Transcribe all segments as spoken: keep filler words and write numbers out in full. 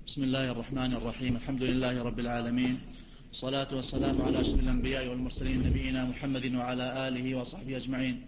بسم الله الرحمن الرحيم. الحمد لله رب العالمين، والصلاة والسلام على أشرف الأنبياء والمرسلين نبينا محمد وعلى آله وصحبه أجمعين.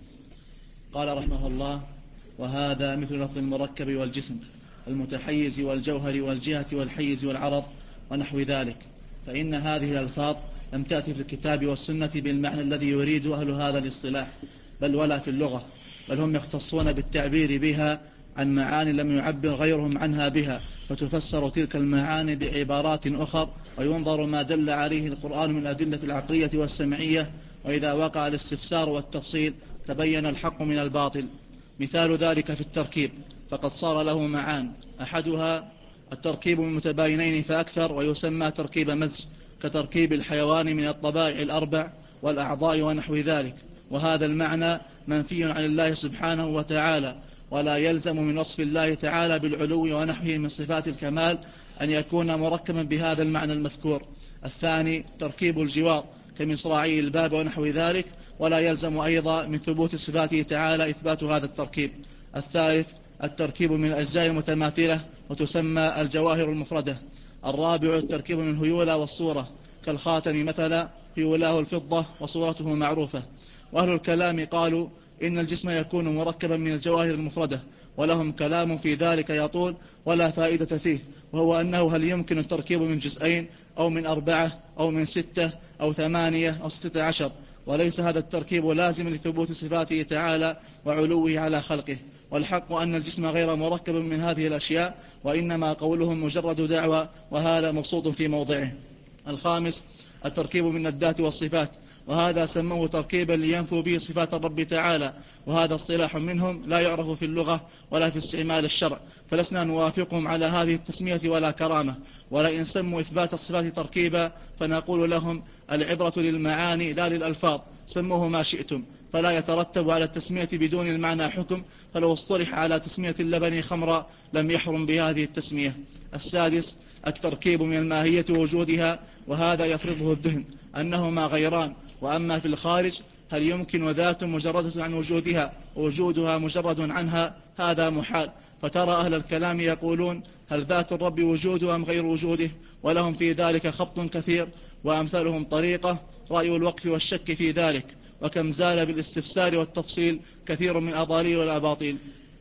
قال رحمه الله: وهذا مثل لفظ المركب والجسم المتحيز والجوهر والجهة والحيز والعرض ونحو ذلك، فإن هذه الألفاظ لم تأتي في الكتاب والسنة بالمعنى الذي يريد أهل هذا الاصطلاح، بل ولا في اللغة، بل هم يختصون بالتعبير بها عن معاني لم يعبر غيرهم عنها بها، فتفسر تلك المعاني بعبارات أخر، وينظر ما دل عليه القرآن من الأدلة العقلية والسمعية، وإذا وقع الاستفسار والتفصيل تبين الحق من الباطل. مثال ذلك في التركيب، فقد صار له معان، أحدها التركيب من متباينين فأكثر، ويسمى تركيب مزج، كتركيب الحيوان من الطبائع الأربع والأعضاء ونحو ذلك، وهذا المعنى منفي عن الله سبحانه وتعالى، ولا يلزم من وصف الله تعالى بالعلو ونحوه من صفات الكمال أن يكون مركبا بهذا المعنى المذكور. الثاني تركيب الجوار كمصراعي الباب ونحو ذلك، ولا يلزم أيضا من ثبوت صفاته تعالى إثبات هذا التركيب. الثالث التركيب من الأجزاء المتماثلة، وتسمى الجواهر المفردة. الرابع التركيب من الهيولى والصورة، كالخاتم مثلا هيولاه الفضة وصورته معروفة. وأهل الكلام قالوا إن الجسم يكون مركبا من الجواهر المفردة، ولهم كلام في ذلك يطول ولا فائدة فيه، وهو أنه هل يمكن التركيب من جزئين أو من أربعة أو من ستة أو ثمانية أو ستة عشر، وليس هذا التركيب لازم لثبوت صفاته تعالى وعلوه على خلقه. والحق أن الجسم غير مركب من هذه الأشياء، وإنما قولهم مجرد دعوة، وهذا مبسوط في موضعه. الخامس التركيب من الذات والصفات، وهذا سموه تركيبا لينفوا به صفات الرب تعالى، وهذا اصطلاح منهم لا يعرف في اللغة ولا في استعمال الشرع، فلسنا نوافقهم على هذه التسمية ولا كرامة. ولئن سموا إثبات الصفات تركيبا فنقول لهم العبرة للمعاني لا للألفاظ، سموه ما شئتم، فلا يترتب على التسمية بدون المعنى حكم، فلو اصطلح على تسمية اللبن خمرا لم يحرم بهذه التسمية. السادس التركيب من الماهية وجودها، وهذا يفرضه الذهن أنهما غيران، وأما في الخارج هل يمكن ذات مجردة عن وجودها ووجودها مجرد عنها؟ هذا محال. فترى أهل الكلام يقولون هل ذات الرب وجود أم غير وجوده، ولهم في ذلك خبط كثير، وأمثالهم طريقة رأي الوقف والشك في ذلك، وكم زال بالاستفسار والتفصيل كثير من الأضاليل والأباطيل.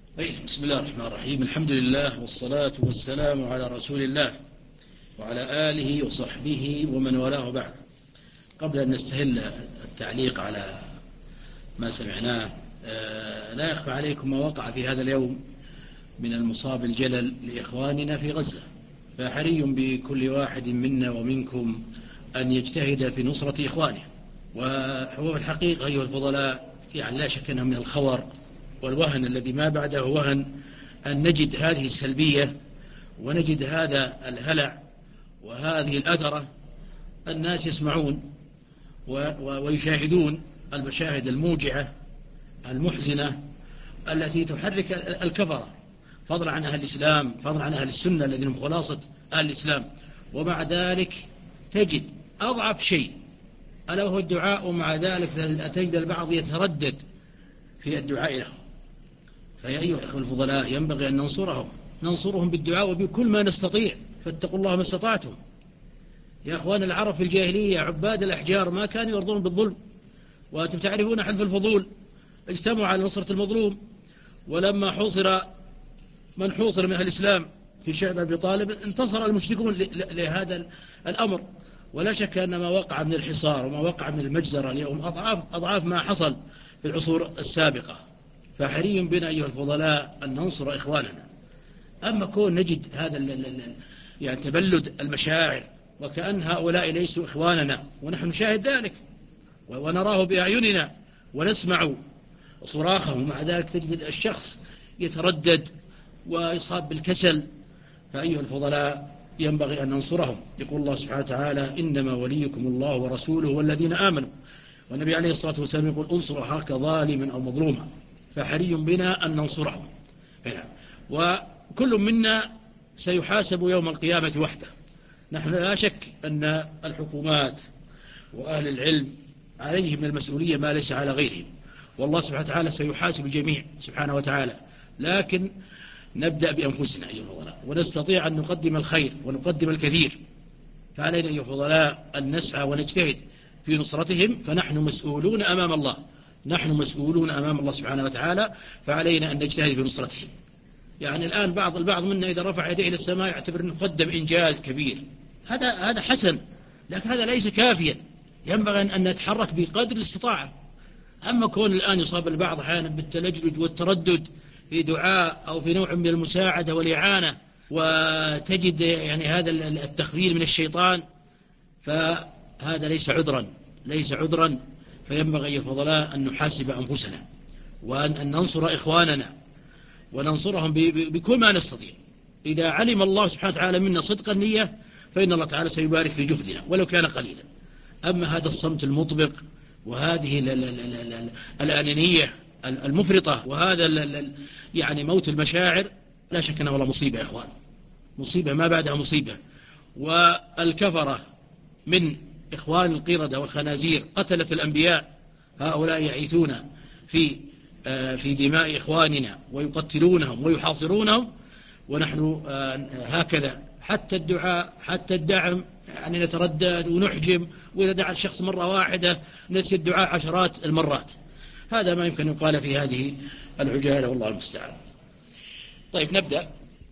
بسم الله الرحمن الرحيم. الحمد لله والصلاة والسلام على رسول الله وعلى آله وصحبه ومن والاه، بعد. قبل أن نستهل التعليق على ما سمعناه، لا يخفى عليكم ما وقع في هذا اليوم من المصاب الجلل لإخواننا في غزة، فحري بكل واحد منا ومنكم أن يجتهد في نصرة إخوانه. وهو في الحقيقة أيها الفضلاء يعني لا شك أنه من الخور والوهن الذي ما بعده وهن أن نجد هذه السلبية ونجد هذا الهلع وهذه الأثرة. الناس يسمعون ويشاهدون المشاهد الموجعة المحزنة التي تحرك الكفرة، فضلا عن أهل الإسلام، فضلا عن أهل السنة الذين هم خلاصة أهل الإسلام، ومع ذلك تجد أضعف شيء ألا وهو الدعاء، ومع ذلك تجد البعض يتردد في الدعاء لهم. فيا أيها الأخوة الفضلاء ينبغي أن ننصرهم ننصرهم بالدعاء وبكل ما نستطيع، فاتقوا الله ما استطعتم. يا أخوان، العرب في الجاهلية عباد الأحجار ما كانوا يرضون بالظلم، وأنتم تعرفون حلف الفضول، اجتمعوا على نصرة المظلوم. ولما حوصر من حوصر من أهل الإسلام في شعب أبي طالب انتصر المشركون لهذا الأمر. ولا شك أن ما وقع من الحصار وما وقع من المجزرة اليوم أضعاف أضعاف ما حصل في العصور السابقة. فحري بنا أيها الفضلاء أن ننصر إخواننا. أما كون نجد هذا يعني تبلد المشاعر وكأن هؤلاء ليسوا إخواننا، ونحن نشاهد ذلك ونراه بأعيننا ونسمع صراخهم، ومع ذلك تجد الشخص يتردد ويصاب بالكسل. فأيها الفضلاء ينبغي أن ننصرهم. يقول الله سبحانه وتعالى: إنما وليكم الله ورسوله والذين آمنوا. والنبي عليه الصلاة والسلام يقول: انصر أخاك ظالما أو مظلوما. فحري بنا أن ننصرهم هنا. وكل منا سيحاسب يوم القيامة وحده. نحن لا شك أن الحكومات وأهل العلم عليهم من المسؤولية ما ليس على غيرهم، والله سبحانه وتعالى سيحاسب الجميع سبحانه وتعالى. لكن نبدأ بأنفسنا أيها الفضلاء، ونستطيع أن نقدم الخير ونقدم الكثير، فعلينا أيها الفضلاء أن نسعى ونجتهد في نصرتهم، فنحن مسؤولون أمام الله، نحن مسؤولون أمام الله سبحانه وتعالى، فعلينا أن نجتهد في نصرتهم. يعني الآن بعض البعض منا إذا رفع يديه إلى السماء يعتبر أنه قدم إنجاز كبير، هذا هذا حسن، لكن هذا ليس كافيا، ينبغي أن نتحرك بقدر الاستطاعة. أما كون الآن يصاب البعض أحيانا بالتلجلج والتردد في دعاء أو في نوع من المساعدة والإعانة، وتجد يعني هذا التخذيل من الشيطان، فهذا ليس عذرا، ليس عذرا فينبغي يا فضلاء أن نحاسب أنفسنا، وأن ننصر إخواننا وننصرهم بكل ما نستطيع. إذا علم الله سبحانه وتعالى منا صدق النية فإن الله تعالى سيبارك في جهدنا ولو كان قليلا. أما هذا الصمت المطبق وهذه الأنانية المفرطة وهذا يعني موت المشاعر، لا شك أنه والله مصيبة يا إخوان، مصيبة ما بعدها مصيبة. والكفرة من إخوان القردة والخنازير قتلة الأنبياء، هؤلاء يعيثون في في دماء إخواننا ويقتلونهم ويحاصرونهم، ونحن هكذا حتى الدعاء حتى الدعم يعني نتردد ونحجم، وإذا دعا الشخص مرة واحدة نسي الدعاء عشرات المرات. هذا ما يمكن أن يقال في هذه العجالة والله المستعان. طيب نبدأ.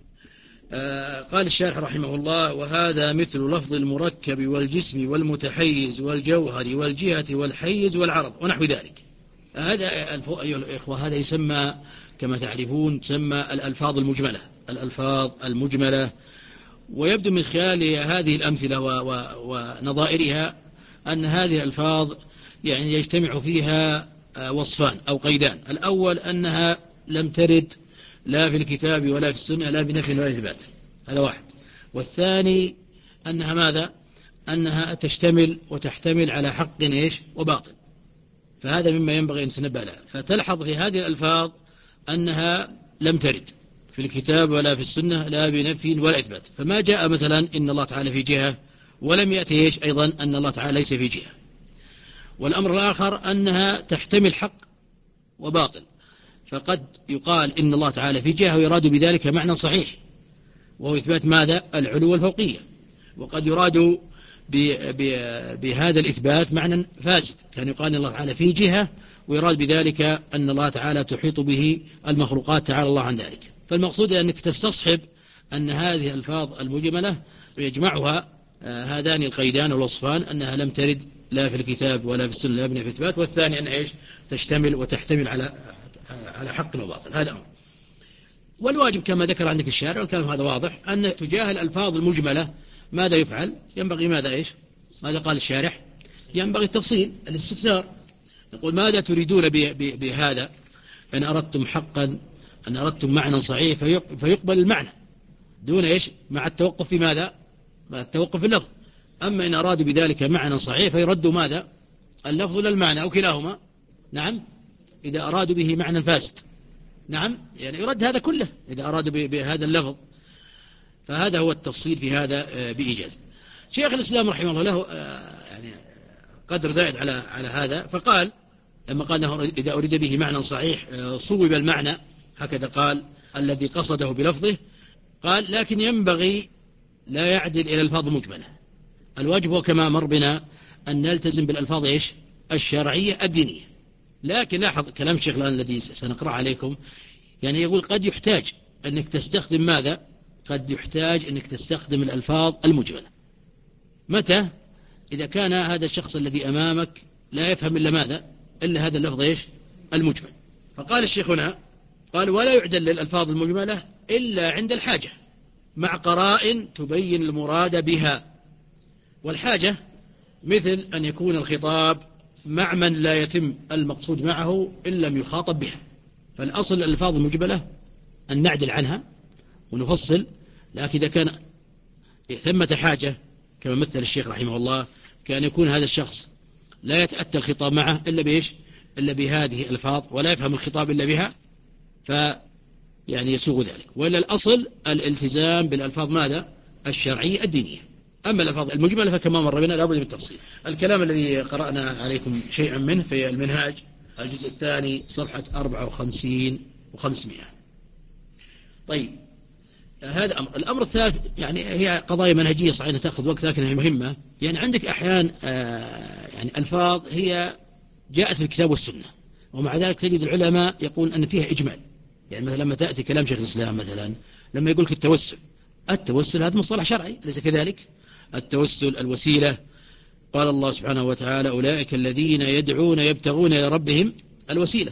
آه قال الشارح رحمه الله: وهذا مثل لفظ المركب والجسم والمتحيز والجوهر والجهة والحيز والعرض ونحو ذلك. هذا أيها الإخوة هذا يسمى كما تعرفون تسمى الألفاظ المجملة، الألفاظ المجملة. ويبدو من خلال هذه الأمثلة ونظائرها أن هذه الألفاظ يعني يجتمع فيها وصفان أو قيدان. الأول أنها لم ترد لا في الكتاب ولا في السنة لا بنفي ولا إثبات، هذا واحد. والثاني أنها ماذا؟ أنها تشتمل وتحتمل على حق إيش وباطل، فهذا مما ينبغي أن تنبه له. فتلحظ في هذه الألفاظ أنها لم ترد في الكتاب ولا في السنة لا بنفي ولا إثبات، فما جاء مثلا إن الله تعالى في جهة، ولم يأتي إيش أيضا أن الله تعالى ليس في جهة. والأمر الآخر أنها تحتمل حق وباطل، فقد يقال إن الله تعالى في جهة ويراد بذلك معنى صحيح وهو إثبات ماذا؟ العلو والفوقية. وقد يراد بهذا الإثبات معنى فاسد، كان يقال إن الله تعالى في جهة ويراد بذلك أن الله تعالى تحيط به المخلوقات تعالى الله عن ذلك. فالمقصود أنك تستصحب أن هذه الألفاظ المجملة يجمعها هذان القيدان والوصفان، أنها لم ترد لا في الكتاب ولا في السنة لا بنفي إثبات، والثاني أن إيش تشتمل وتحتمل على على حق وباطل. هذا أمر. والواجب كما ذكر عندك الشارع والكلام هذا واضح أن تجاه الألفاظ المجملة ماذا يفعل؟ ينبغي ماذا إيش؟ ماذا قال الشارع؟ ينبغي التفصيل، الاستفسار. نقول ماذا تريدون بهذا؟ إن أردتم حقا أن أردتم معنى صحيح فيقبل المعنى دون إيش؟ مع التوقف في ماذا؟ مع التوقف في اللفظ. أما إن أرادوا بذلك معنى صحيح فيردوا ماذا؟ اللفظ للمعنى أو كلاهما. نعم، إذا أرادوا به معنى فاسد، نعم يعني يرد هذا كله إذا أرادوا بهذا اللفظ. فهذا هو التفصيل في هذا بإيجاز. شيخ الإسلام رحمه الله له يعني قدر زائد على على هذا، فقال لما قال أنه إذا أريد به معنى صحيح صوب المعنى، هكذا قال الذي قصده بلفظه. قال لكن ينبغي لا يعدل إلى الألفاظ المجملة. الواجب هو كما مر بنا أن نلتزم بالألفاظ إيش؟ الشرعية الدينية. لكن لاحظ كلام الشيخ الآن الذي سنقرأ عليكم، يعني يقول قد يحتاج أنك تستخدم ماذا؟ قد يحتاج أنك تستخدم الألفاظ المجملة. متى؟ إذا كان هذا الشخص الذي أمامك لا يفهم إلا ماذا؟ إلا هذا اللفظ إيش؟ المجمل. فقال الشيخ هنا قال ولا يعدل للألفاظ المجملة إلا عند الحاجة مع قرائن تبين المراد بها. والحاجة مثل أن يكون الخطاب مع من لا يتم المقصود معه إن لم يخاطب بها. فالأصل الألفاظ المجملة أن نعدل عنها ونفصل، لكن إذا كان ثمة حاجة كما مثل الشيخ رحمه الله كان يكون هذا الشخص لا يتأتى الخطاب معه إلا بإيش؟ إلا بهذه الألفاظ، ولا يفهم الخطاب إلا بها، فيعني يسوغ ذلك. وإلا الأصل الالتزام بالألفاظ ماذا؟ الشرعية الدينية. أما الألفاظ المجملة فكما مر بنا لابد من التفصيل. الكلام الذي قرأنا عليكم شيئا منه في المنهاج الجزء الثاني صفحة أربعة وخمسين وخمسمائة. طيب هذا أمر. الأمر الثالث يعني هي قضايا منهجية صحيح تأخذ وقت لكنها مهمة. يعني عندك أحيان يعني ألفاظ هي جاءت في الكتاب والسنة ومع ذلك تجد العلماء يقول أن فيها إجمال. يعني مثلا لما تأتي كلام شيخ الإسلام مثلا لما يقول لك التوسل، التوسل هذا مصطلح شرعي أليس كذلك؟ التوسل الوسيلة، قال الله سبحانه وتعالى أولئك الذين يدعون يبتغون إلى ربهم الوسيلة.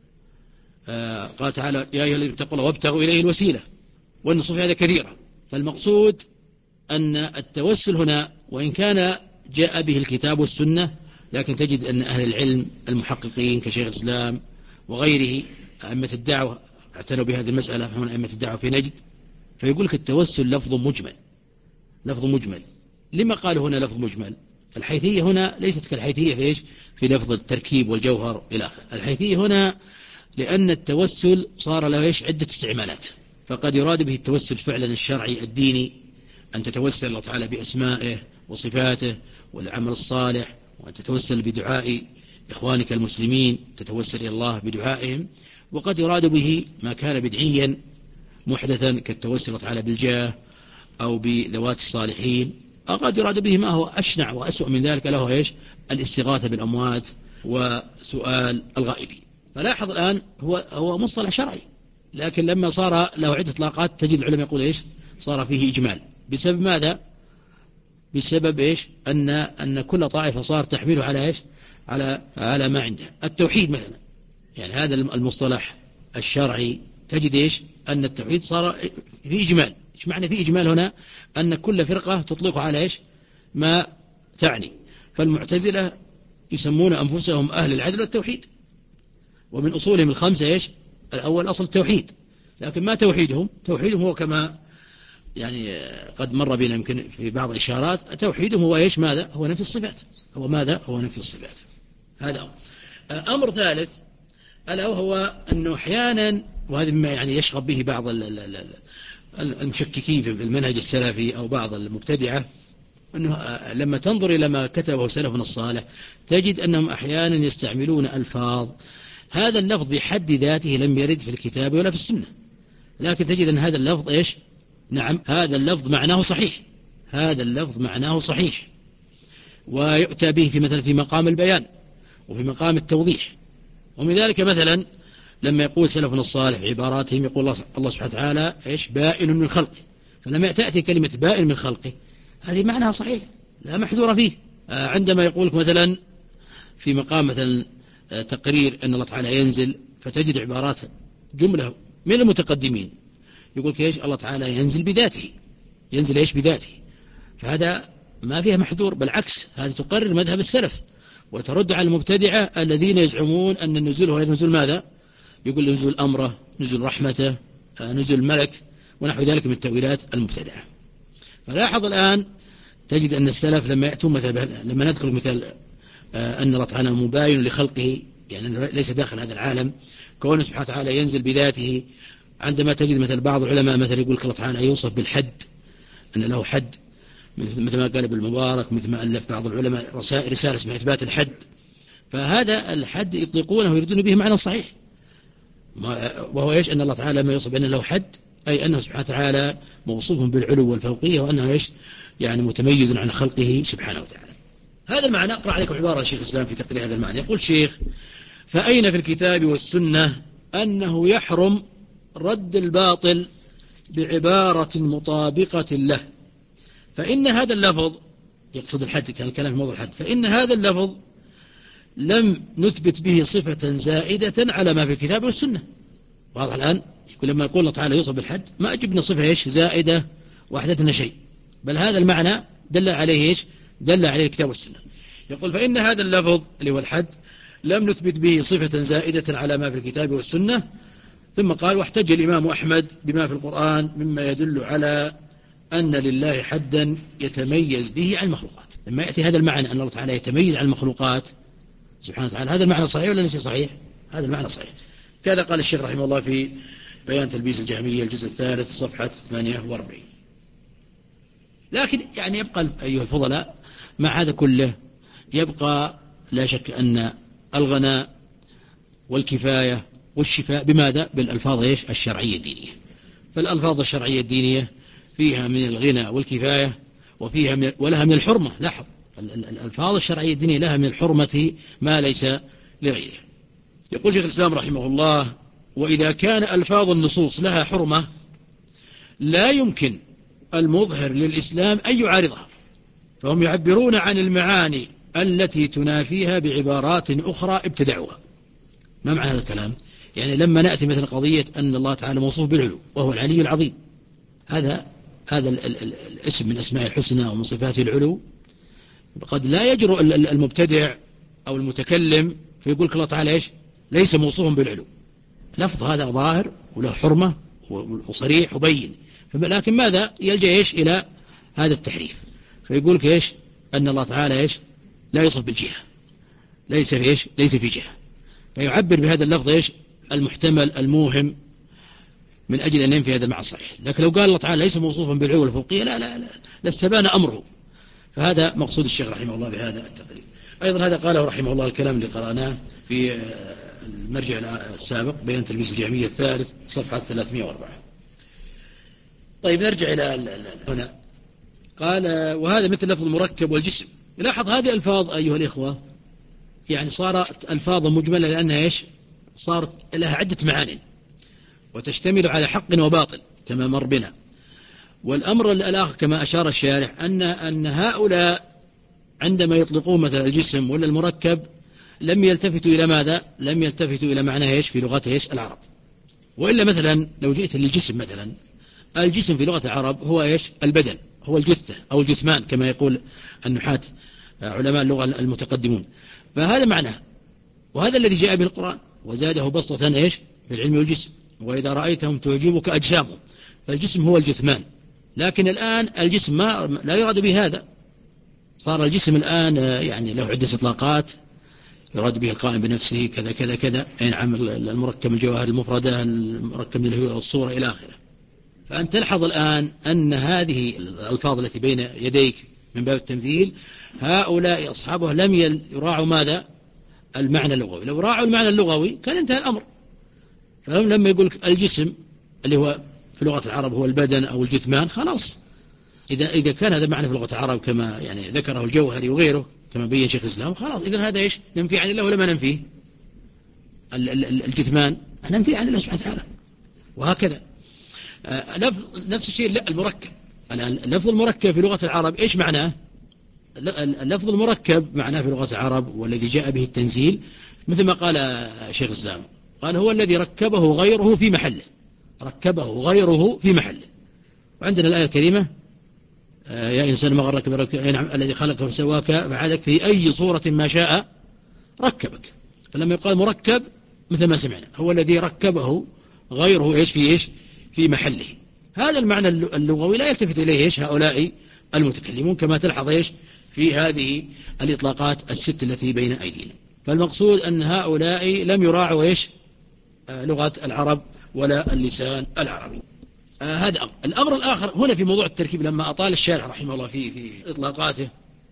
آه قال تعالى يا أيها الذين اتقوا الله وابتغوا إليه الوسيلة، والنصوص هذا كثيرة. فالمقصود أن التوسل هنا وإن كان جاء به الكتاب والسنة لكن تجد أن أهل العلم المحققين كشيخ الإسلام وغيره أئمة الدعوة اعتنوا بهذه المسألة، هنا أئمة الدعوة في نجد، فيقول لك التوسل لفظ مجمل. لفظ مجمل لما قال هنا لفظ مجمل؟ الحيثية هنا ليست كالحيثية في إيش؟ في لفظ التركيب والجوهر إلى آخره. الحيثية هنا لأن التوسل صار له إيش؟ عدة استعمالات. فقد يراد به التوسل فعلا الشرعي الديني، أن تتوسل الله تعالى بأسمائه وصفاته والعمل الصالح، وأن تتوسل بدعاء إخوانك المسلمين، تتوسل إلى الله بدعائهم. وقد يراد به ما كان بدعيا محدثا كالتوسل الله تعالى بالجاه أو بذوات الصالحين، أو قد يراد به ما هو أشنع وأسوأ من ذلك له إيش؟ الاستغاثة بالأموات وسؤال الغائبين. فلاحظ الآن هو هو مصطلح شرعي، لكن لما صار له عدة إطلاقات تجد العلماء يقول إيش؟ صار فيه إجمال. بسبب ماذا؟ بسبب إيش؟ أن أن كل طائفة صار تحمله على إيش؟ على على ما عنده. التوحيد مثلا، يعني هذا المصطلح الشرعي تجد إيش؟ أن التوحيد صار فيه إجمال. إيش معنى فيه إجمال هنا؟ أن كل فرقة تطلق على إيش؟ ما تعني. فالمعتزلة يسمون أنفسهم أهل العدل والتوحيد، ومن أصولهم الخمسة إيش؟ الأول أصل التوحيد، لكن ما توحيدهم؟ توحيدهم هو كما يعني قد مر بنا يمكن في بعض الإشارات، توحيدهم هو إيش؟ ماذا؟ هو نفي الصفات. هو ماذا؟ هو نفي الصفات. هذا أمر ثالث، ألا هو أنه أحيانا، وهذا مما يعني يشغب به بعض المشككين في المنهج السلفي أو بعض المبتدعة، أنه لما تنظر إلى ما كتبه سلفنا الصالح تجد أنهم أحيانا يستعملون ألفاظ هذا اللفظ بحد ذاته لم يرد في الكتاب ولا في السنة، لكن تجد أن هذا اللفظ إيش؟ نعم، هذا اللفظ معناه صحيح، هذا اللفظ معناه صحيح، ويؤتى به في مثلا في مقام البيان وفي مقام التوضيح. ومن ذلك مثلا لما يقول سلفنا الصالح في عباراتهم يقول الله, الله سبحانه وتعالى إيش؟ بائن من خلقه. فلما تأتي كلمة بائن من خلقه هذه معناها صحيح لا محذور فيه. آه عندما يقول لك مثلا في مقام مثلا آه تقرير أن الله تعالى ينزل، فتجد عبارات جملة من المتقدمين يقول لك إيش؟ الله تعالى ينزل بذاته، ينزل إيش؟ بذاته. فهذا ما فيها محذور، بالعكس هذا تقرر مذهب السلف وترد على المبتدعة الذين يزعمون أن النزول هو نزول ماذا؟ يقول نزول أمره، نزول رحمته، نزول ملك ونحو ذلك من التأويلات المبتدعة. فلاحظ الآن تجد أن السلف لما يأتون مثلا لما نذكر مثال أن الله تعالى مباين لخلقه، يعني ليس داخل هذا العالم، كونه سبحانه وتعالى ينزل بذاته. عندما تجد مثل بعض العلماء مثلا يقول الله تعالى يوصف بالحد، أن له حد، مثل ما قال ابن المبارك، مثل ما ألف بعض العلماء رسائل رسالة اسمها إثبات الحد. فهذا الحد يطلقونه ويردون به معنى صحيح، وهو إيش؟ أن الله تعالى ما يوصف بأنه له حد أي أنه سبحانه وتعالى موصوف بالعلو والفوقية، وأنه إيش؟ يعني متميز عن خلقه سبحانه وتعالى. هذا المعنى. أقرأ عليكم عبارة الشيخ الإسلام في تقرير هذا المعنى. يقول الشيخ: فأين في الكتاب والسنة أنه يحرم رد الباطل بعبارة مطابقة له؟ فإن هذا اللفظ، يقصد الحد، كان الكلام في موضوع الحد، فإن هذا اللفظ لم نثبت به صفة زائدة على ما في الكتاب والسنة. واضح الآن؟ يقول لما يقول الله تعالى يوصف بالحد ما أجبنا صفة إيش؟ زائدة وحدتنا شيء، بل هذا المعنى دل عليه إيش؟ دل عليه الكتاب والسنة. يقول فإن هذا اللفظ اللي هو الحد لم نثبت به صفة زائدة على ما في الكتاب والسنة. ثم قال: واحتج الإمام أحمد بما في القرآن مما يدل على أن لله حدا يتميز به عن المخلوقات. لما يأتي هذا المعنى أن الله تعالى يتميز عن المخلوقات سبحانه وتعالى، هذا المعنى صحيح ولا ليس صحيح؟ هذا المعنى صحيح. كذا قال الشيخ رحمه الله في بيان تلبيس الجهمية الجزء الثالث صفحة ثمانية وأربعين. لكن يعني يبقى أيها الفضلاء مع هذا كله يبقى لا شك أن الغناء والكفاية والشفاء بماذا؟ بالألفاظ إيش؟ الشرعية الدينية. فالألفاظ الشرعية الدينية فيها من الغنى والكفاية وفيها من ولها من الحرمة. لاحظ الألفاظ الشرعية الدينية لها من الحرمة ما ليس لغيره. يقول شيخ الإسلام رحمه الله: وإذا كان ألفاظ النصوص لها حرمة لا يمكن المظهر للإسلام أن يعارضها، فهم يعبرون عن المعاني التي تنافيها بعبارات أخرى ابتدعوها. ما معنى هذا الكلام؟ يعني لما نأتي مثل قضية أن الله تعالى موصوف بالعلو وهو العلي العظيم، هذا هذا ال ال ال الاسم من أسماء الحسنى ومن صفات العلو، قد لا يجرؤ المبتدع أو المتكلم فيقول الله تعالى إيش؟ ليس موصوفا بالعلو. لفظ هذا ظاهر وله حرمة وصريح وبين، لكن ماذا يلجأ إيش إلى هذا التحريف، فيقول إيش؟ أن الله تعالى إيش؟ لا يصف بالجهة، ليس في إيش؟ ليس في جهة، فيعبر بهذا اللفظ إيش؟ المحتمل الموهم من أجل أن ينفي هذا المعنى الصحيح. لكن لو قال الله تعالى ليس موصوفا بالعلو والفوقية لا لا لا لاستبان أمره. فهذا مقصود الشيخ رحمه الله بهذا التقرير. أيضا هذا قاله رحمه الله الكلام اللي قرأناه في المرجع السابق بيان تلبيس الجهمية الثالث صفحة ثلاثمائة وأربعة. طيب نرجع إلى هنا. قال: وهذا مثل لفظ المركب والجسم. لاحظ هذه الألفاظ أيها الإخوة يعني صارت ألفاظ مجملة لأنها إيش؟ صارت لها عدة معاني وتشتمل على حق وباطل كما مر بنا. والأمر الآخر كما أشار الشارح أن أن هؤلاء عندما يطلقون مثلا الجسم ولا المركب لم يلتفتوا إلى ماذا؟ لم يلتفتوا إلى معنى إيش في لغة إيش العرب. وإلا مثلا لو جئت للجسم مثلا، الجسم في لغة العرب هو إيش؟ البدن، هو الجثة أو الجثمان كما يقول النحاة علماء اللغة المتقدمون. فهذا معناه، وهذا الذي جاء به القرآن: وزاده بسطة إيش في العلم والجسم وإذا رأيتهم تعجبك أجسامهم. فالجسم هو الجثمان، لكن الآن الجسم ما لا يراد به هذا. صار الجسم الآن يعني له عدة إطلاقات، يراد به القائم بنفسه كذا كذا كذا، أي نعم، المركب الجوهر المفردة، المركب من الهوية والصورة إلى آخره. فأنت تلحظ الآن أن هذه الألفاظ التي بين يديك من باب التمثيل هؤلاء أصحابه لم يراعوا ماذا؟ المعنى اللغوي. لو راعوا المعنى اللغوي كان انتهى الأمر. فهم لما يقول الجسم اللي هو في لغة العرب هو البدن أو الجثمان، خلاص إذا إذا كان هذا معنى في لغة العرب كما يعني ذكره الجوهري وغيره كما بين شيخ الإسلام، خلاص إذا هذا إيش؟ ننفي عن الله ولا ما ننفيه؟ الجثمان ننفي عن الله سبحانه وتعالى. وهكذا آه نفس الشيء لا المركب. اللفظ المركب في لغة العرب إيش معناه؟ اللفظ المركب معناه في لغة العرب والذي جاء به التنزيل مثل ما قال شيخ الإسلام، قال: هو الذي ركبه غيره في محله، ركبه غيره في محله. وعندنا الآية الكريمة: يا إنسان ما غرك برك... الذي خلقك فسواك فعادك في أي صورة ما شاء ركبك. فلما يقال مركب مثل ما سمعنا هو الذي ركبه غيره إيش في إيش في محله. هذا المعنى اللغوي لا يلتفت إليه إيش هؤلاء المتكلمون كما تلحظ إيش في هذه الإطلاقات الست التي بين أيدينا. فالمقصود أن هؤلاء لم يراعوا إيش لغة العرب ولا اللسان العربي. آه هذا أمر. الأمر الآخر هنا في موضوع التركيب لما أطال الشارح رحمه الله في في إطلاقاته.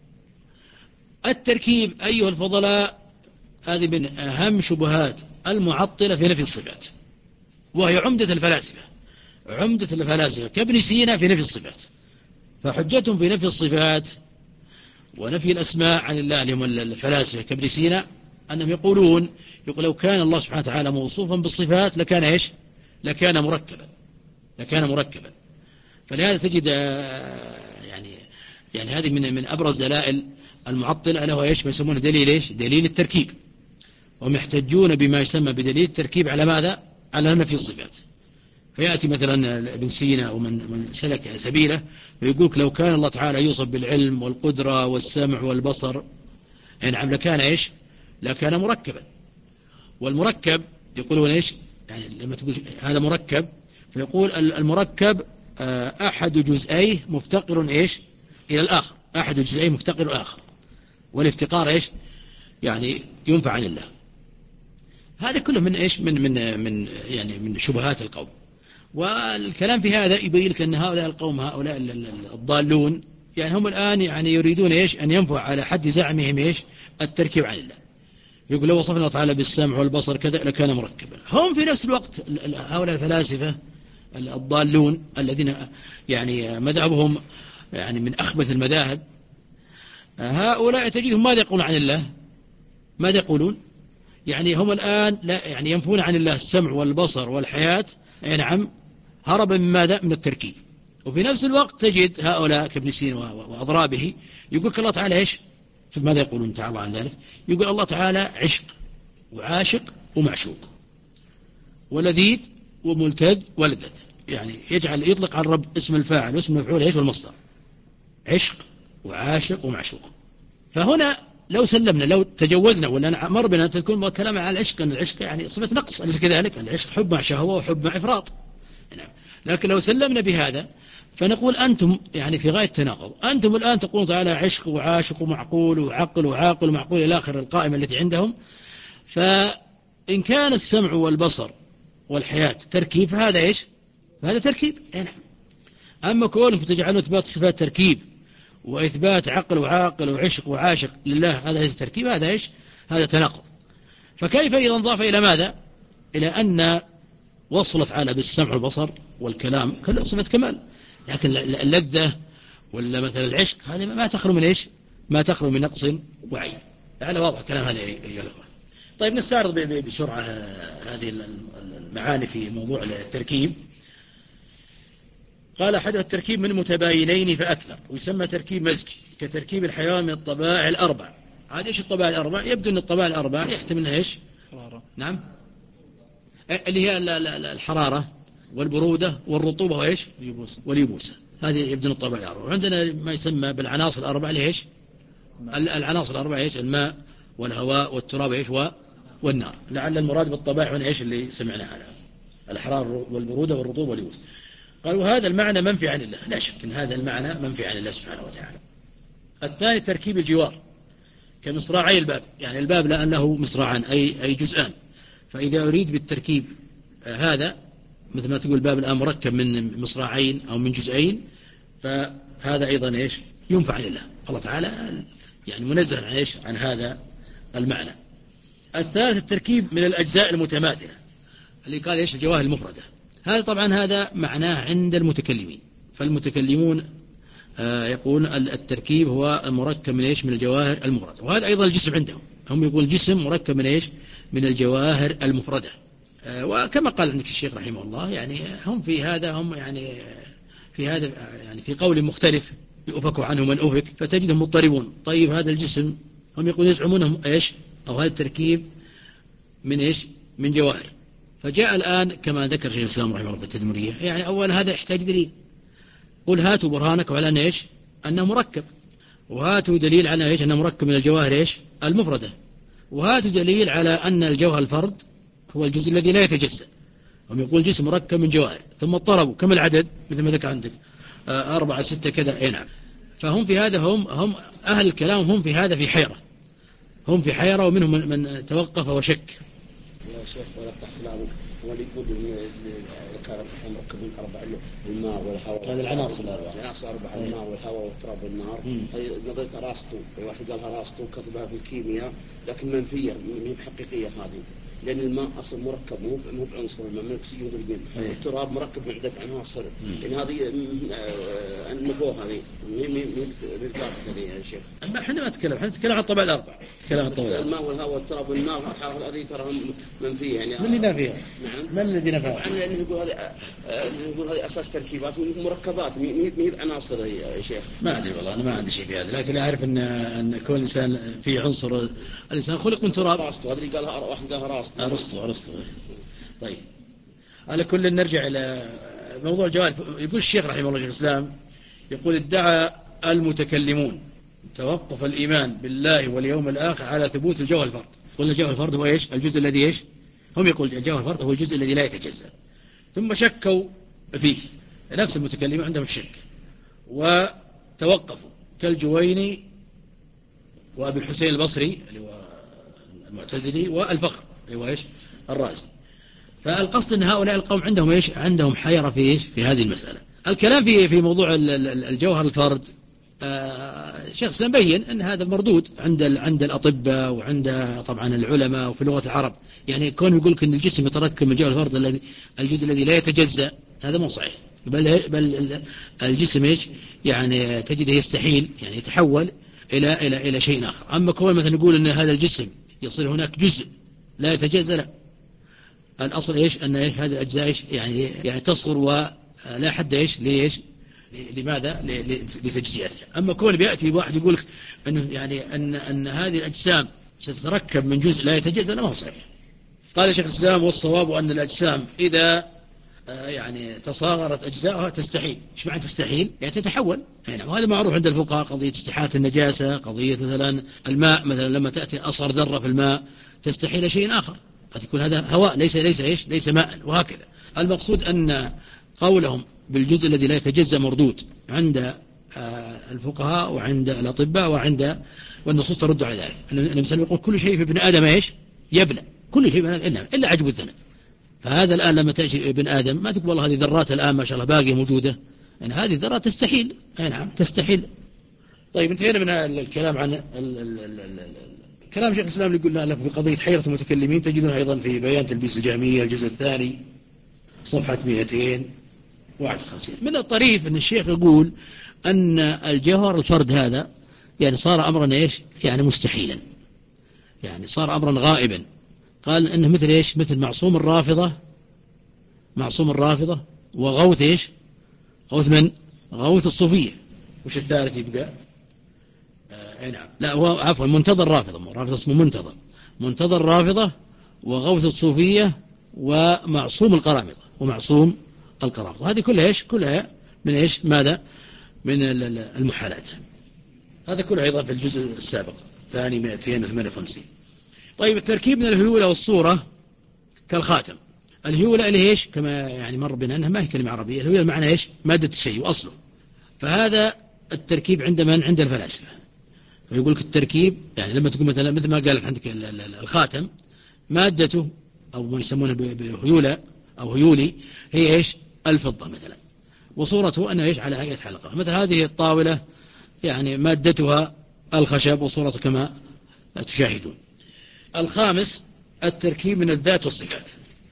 التركيب أيها الفضلاء هذه من أهم شبهات المعطلة في نفي الصفات، وهي عمدة الفلاسفة، عمدة الفلاسفة كابن سينا في نفي الصفات. فحجتهم في نفي الصفات ونفي الأسماء عن الله اللي هم الفلاسفة كابن سينا أنهم يقولون يقول لو كان الله سبحانه وتعالى موصوفا بالصفات لكان إيش؟ لكان مركبا، لكان مركبا. فلهذا تجد يعني يعني هذه من من أبرز دلائل المعطلة ألا هو إيش ما يسمونه دليل إيش؟ دليل التركيب. وهم يحتجون بما يسمى بدليل التركيب على ماذا؟ على نفي الصفات. فيأتي مثلا ابن سينا أو من من سلك سبيله ويقولك لو كان الله تعالى يوصف بالعلم والقدرة والسمع والبصر يعني عم لكان إيش؟ لكان مركبا. والمركب يقولون إيش؟ يعني لما تقول هذا مركب فيقول المركب أحد جزئيه مفتقر إيش؟ إلى الآخر، أحد جزئيه مفتقر الآخر، والافتقار إيش؟ يعني ينفع عن الله. هذا كله من إيش؟ من من من يعني من شبهات القوم. والكلام في هذا يبين لك أن هؤلاء القوم هؤلاء الضالون يعني هم الآن يعني يريدون إيش؟ أن ينفع على حد زعمهم إيش؟ التركيب عن الله. يقول لو وصفنا الله تعالى بالسمع والبصر كذا لكان مركبا. هم في نفس الوقت هؤلاء الفلاسفة الضالون الذين يعني مذهبهم يعني من أخبث المذاهب، هؤلاء تجدهم ماذا يقولون عن الله؟ ماذا يقولون؟ يعني هم الآن لا يعني ينفون عن الله السمع والبصر والحياة، أي نعم، هربا من ماذا؟ من التركيب. وفي نفس الوقت تجد هؤلاء كابن سينا وأضرابه يقول الله تعالى إيش؟ شوف ماذا يقولون تعالى عن ذلك، يقول الله تعالى عشق وعاشق ومعشوق ولذيذ وملتذ ولذذ، يعني يجعل يطلق على الرب اسم الفاعل واسم المفعول ايش والمصدر، عشق وعاشق ومعشوق. فهنا لو سلمنا لو تجوزنا ولا مر بنا تكون كلام عن العشق، ان العشق يعني صفة نقص، أليس كذلك؟ العشق حب مع شهوة وحب مع إفراط. نعم. لكن لو سلمنا بهذا فنقول أنتم يعني في غاية التناقض، أنتم الآن تقولون تعالى عشق وعاشق ومعقول وعقل وعاقل ومعقول إلى آخر القائمة التي عندهم. فإن كان السمع والبصر والحياة تركيب فهذا إيش؟ فهذا تركيب. نعم. أما كونكم تجعلون إثبات صفات تركيب وإثبات عقل وعاقل وعشق وعاشق لله هذا ليس تركيب، هذا إيش؟ هذا تناقض. فكيف إذا انضاف إلى ماذا؟ إلى أن وصلت على بالسمع والبصر والكلام صفة كمال، لكن اللذة ولا مثلا العشق هذه ما تخلو من إيش؟ ما تخلو من نقص وعيب. لعل واضح كلام هذا أيها الأخوة. طيب نستعرض بسرعة هذه المعاني في موضوع التركيب. قال أحد التركيب من متباينين فأكثر، ويسمى تركيب مزجي كتركيب الحيوان من الطبائع الأربع. عاد إيش الطبائع الأربع؟ يبدو أن الطبائع الأربع يحتملها إيش؟ حرارة. نعم، اللي هي الحرارة والبرودة والرطوبة وإيش؟ واليبوسة. واليبوسة، هذه يبدو الطبائع الأربع. وعندنا ما يسمى بالعناصر الأربع اللي إيش؟ العناصر الأربع إيش؟ الماء والهواء والتراب إيش؟ والنار. لعل المراد بالطبائع هنا إيش اللي سمعناها الآن؟ الحرارة والبرودة والرطوبة واليبوسة. قالوا هذا المعنى منفي عن الله، لا شك أن هذا المعنى منفي عن الله سبحانه وتعالى. الثاني تركيب الجوار كمصراعي الباب، يعني الباب لأنه مصراعان أي أي جزءان، فإذا أريد بالتركيب هذا مثل ما تقول الباب الآن مركب من مصراعين أو من جزئين، فهذا أيضا إيش؟ ينفع عن الله. الله تعالى يعني منزه عن إيش؟ عن هذا المعنى. الثالث التركيب من الأجزاء المتماثلة اللي قال إيش؟ الجواهر المفردة. هذا طبعا هذا معناه عند المتكلمين، فالمتكلمون آه يقول التركيب هو المركب من إيش؟ من الجواهر المفردة. وهذا أيضا الجسم عندهم، هم يقول الجسم مركب من إيش؟ من الجواهر المفردة. آه وكما قال عندك الشيخ رحمه الله يعني هم في هذا هم يعني في هذا يعني في قول مختلف يؤفك عنه من أفك، فتجدهم مضطربون. طيب هذا الجسم هم يقول يزعمونهم إيش؟ أو هذا التركيب من إيش؟ من جواهر. فجاء الآن كما ذكر شيخ الإسلام رحمه الله في التدمرية، يعني أولا هذا يحتاج دليل، قل هاتوا برهانك على أن إيش؟ أنه مركب، وهاتوا دليل على إيش؟ أنه مركب من الجواهر إيش؟ المفردة، وهاتوا دليل على أن الجوهر الفرد هو الجزء الذي لا يتجزأ. هم يقول جسم مركب من جواهر، ثم اضطربوا كم العدد مثل ما ذكر عندك آه أربعة ستة كذا. أي نعم. فهم في هذا هم هم أهل الكلام هم في هذا في حيرة، هم في حيرة، ومنهم من, من توقف وشك. يا شيخ ولا تحت كلامك، هو اللي يقول إذا كانت الحين مركبين أربع الماء والهواء، هذه العناصر الأربعة، العناصر الأربعة الماء والهواء والتراب والنار. هذه نظرية أرسطو، واحد قالها أرسطو كتبها في الكيمياء لكن منفية مو حقيقية هذه، لأن الماء أصل مركب مو مو بعنصر الماء من الأكسجين والهيدروجين، التراب مركب من عدة عناصر، لأن هذه النفوخ هذه مين بالثابت هذه يا شيخ. احنا ما نتكلم، احنا نتكلم عن الطبع الأربع، نتكلم عن الطبع الماء والهواء والتراب والنار هذه ترى منفية يعني. من اللي نافيها؟ نعم. من الذي نافيها؟ طبعا لأنه يقول هذه يقول هذه أساس تركيبات وهي مركبات مي مي بعناصر هي يا شيخ. ما أدري والله، أنا ما عندي شيء في هذا، لكن أعرف أن أن كل إنسان فيه عنصر، الإنسان خلق من تراب. أرسطو هذا اللي قالها واحد قالها أرسطو. أرسطو أرسطو. طيب على كل نرجع إلى موضوع الجوال. يقول الشيخ رحمه الله شيخ الإسلام يقول ادعى المتكلمون توقف الإيمان بالله واليوم الآخر على ثبوت الجوهر الفرد. قلنا الجوهر الفرد هو إيش؟ الجزء الذي إيش؟ هم يقول الجوهر الفرد هو الجزء الذي لا يتجزأ، ثم شكوا فيه نفس المتكلمين عندهم الشك وتوقفوا كالجويني وأبي الحسين البصري اللي هو المعتزلي والفخر اللي هو إيش؟ الرازي. فالقصد أن هؤلاء القوم عندهم إيش؟ عندهم حيرة في إيش؟ في هذه المسألة. الكلام في في موضوع الجوهر الفرد آه شيخ سنبين أن هذا مردود عند عند الأطباء وعند طبعا العلماء وفي لغة العرب، يعني كون يقول لك أن الجسم يتركب من جوهر الفرد الذي الجزء الذي لا يتجزأ، هذا مو صحيح. بل, بل الجسم إيش يعني تجده يستحيل يعني يتحول إلى, إلى, إلى شيء آخر. أما كون مثلا نقول أن هذا الجسم يصير هناك جزء لا يتجزأ، لا، الأصل إيش أن إيش هذه الأجزاء إيش يعني, يعني تصغر ولا حد إيش ليش لماذا لتجزئتها. أما كون بيأتي واحد يقول لك أنه يعني أن, أن هذه الأجسام ستتركب من جزء لا يتجزأ، لا، ما هو صحيح. قال شيخ الإسلام والصواب أن الأجسام إذا يعني تصاغرت أجزاؤها تستحيل. إيش معنى تستحيل؟ يعني تتحول. يعني وهذا معروف عند الفقهاء، قضية استحالة النجاسة، قضية مثلا الماء مثلا لما تأتي أصغر ذرة في الماء تستحيل شيء آخر، قد يكون هذا هواء ليس ليس إيش ليس ماء، وهكذا. المقصود أن قولهم بالجزء الذي لا يتجزأ مردود عند الفقهاء وعند الأطباء وعند والنصوص ترد على ذلك. النبي صلى الله عليه وسلم يقول كل شيء في ابن آدم إيش يبلى، كل شيء إلا إلا عجب الذنب. فهذا الآن لما تأتي ابن آدم ما تقول والله هذه ذرات الآن ما شاء الله باقية موجودة، يعني هذه ذرات تستحيل. أي نعم تستحيل. طيب انتهينا من الكلام عن ال ال ال ال ال كلام شيخ الإسلام اللي قلنا لكم في قضية حيرة المتكلمين، تجدونه أيضا في بيان تلبيس الجهمية الجزء الثاني صفحة مئتين وواحد وخمسين. من الطريف أن الشيخ يقول أن الجوهر الفرد هذا يعني صار أمرا إيش يعني مستحيلا، يعني صار أمرا غائبا. قال إنه مثل إيش مثل معصوم الرافضة، معصوم الرافضة وغوث إيش غوث من غوث الصوفية. وش الثالث يبقى؟ آه نعم لا هو عفوا منتظر رافضة، رافضة اسمه منتظر، منتظر رافضة وغوث الصوفية ومعصوم القرامطة ومعصوم القرامطة. هذه كلها إيش كلها من إيش ماذا من المحالات. هذا كله أيضا في الجزء السابق ثاني مئتين وثمانية وخمسين. طيب التركيب من الهيولة والصورة كالخاتم. الهيولة اللي إيش كما يعني مر بنا أنها ما هي كلمة عربية، الهيولة معنى إيش مادة الشيء وأصله. فهذا التركيب عند من عند الفلاسفة. فيقول لك التركيب يعني لما تقول مثلا مثل ما قال لك عندك الخاتم مادته أو ما يسمونه بهيولة أو هيولي هي إيش الفضة مثلا، وصورته أنها إيش على هيئة حلقة. مثل هذه الطاولة يعني مادتها الخشب وصورته كما تشاهدون. الخامس التركيب من الذات والصفات.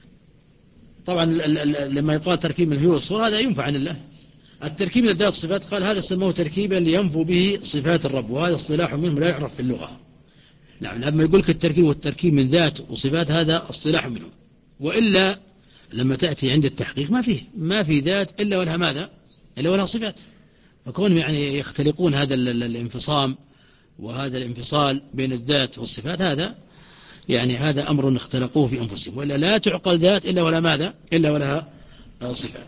طبعا لما يقال تركيب من الهيولة والصورة هذا ينفع عن الله. التركيب من الذات والصفات قال هذا سموه تركيبا لينفو به صفات الرب، وهذا اصطلاح منهم لا يعرف في اللغة. نعم لما يقول لك التركيب والتركيب من ذات وصفات هذا اصطلاح منهم، وإلا لما تأتي عند التحقيق ما فيه ما في ذات إلا ولها ماذا إلا ولها صفات. فكون يعني يختلقون هذا الانفصام وهذا الانفصال بين الذات والصفات هذا يعني هذا أمر اختلقوه في أنفسهم، وإلا لا تعقل ذات إلا ولا ماذا إلا ولها صفات.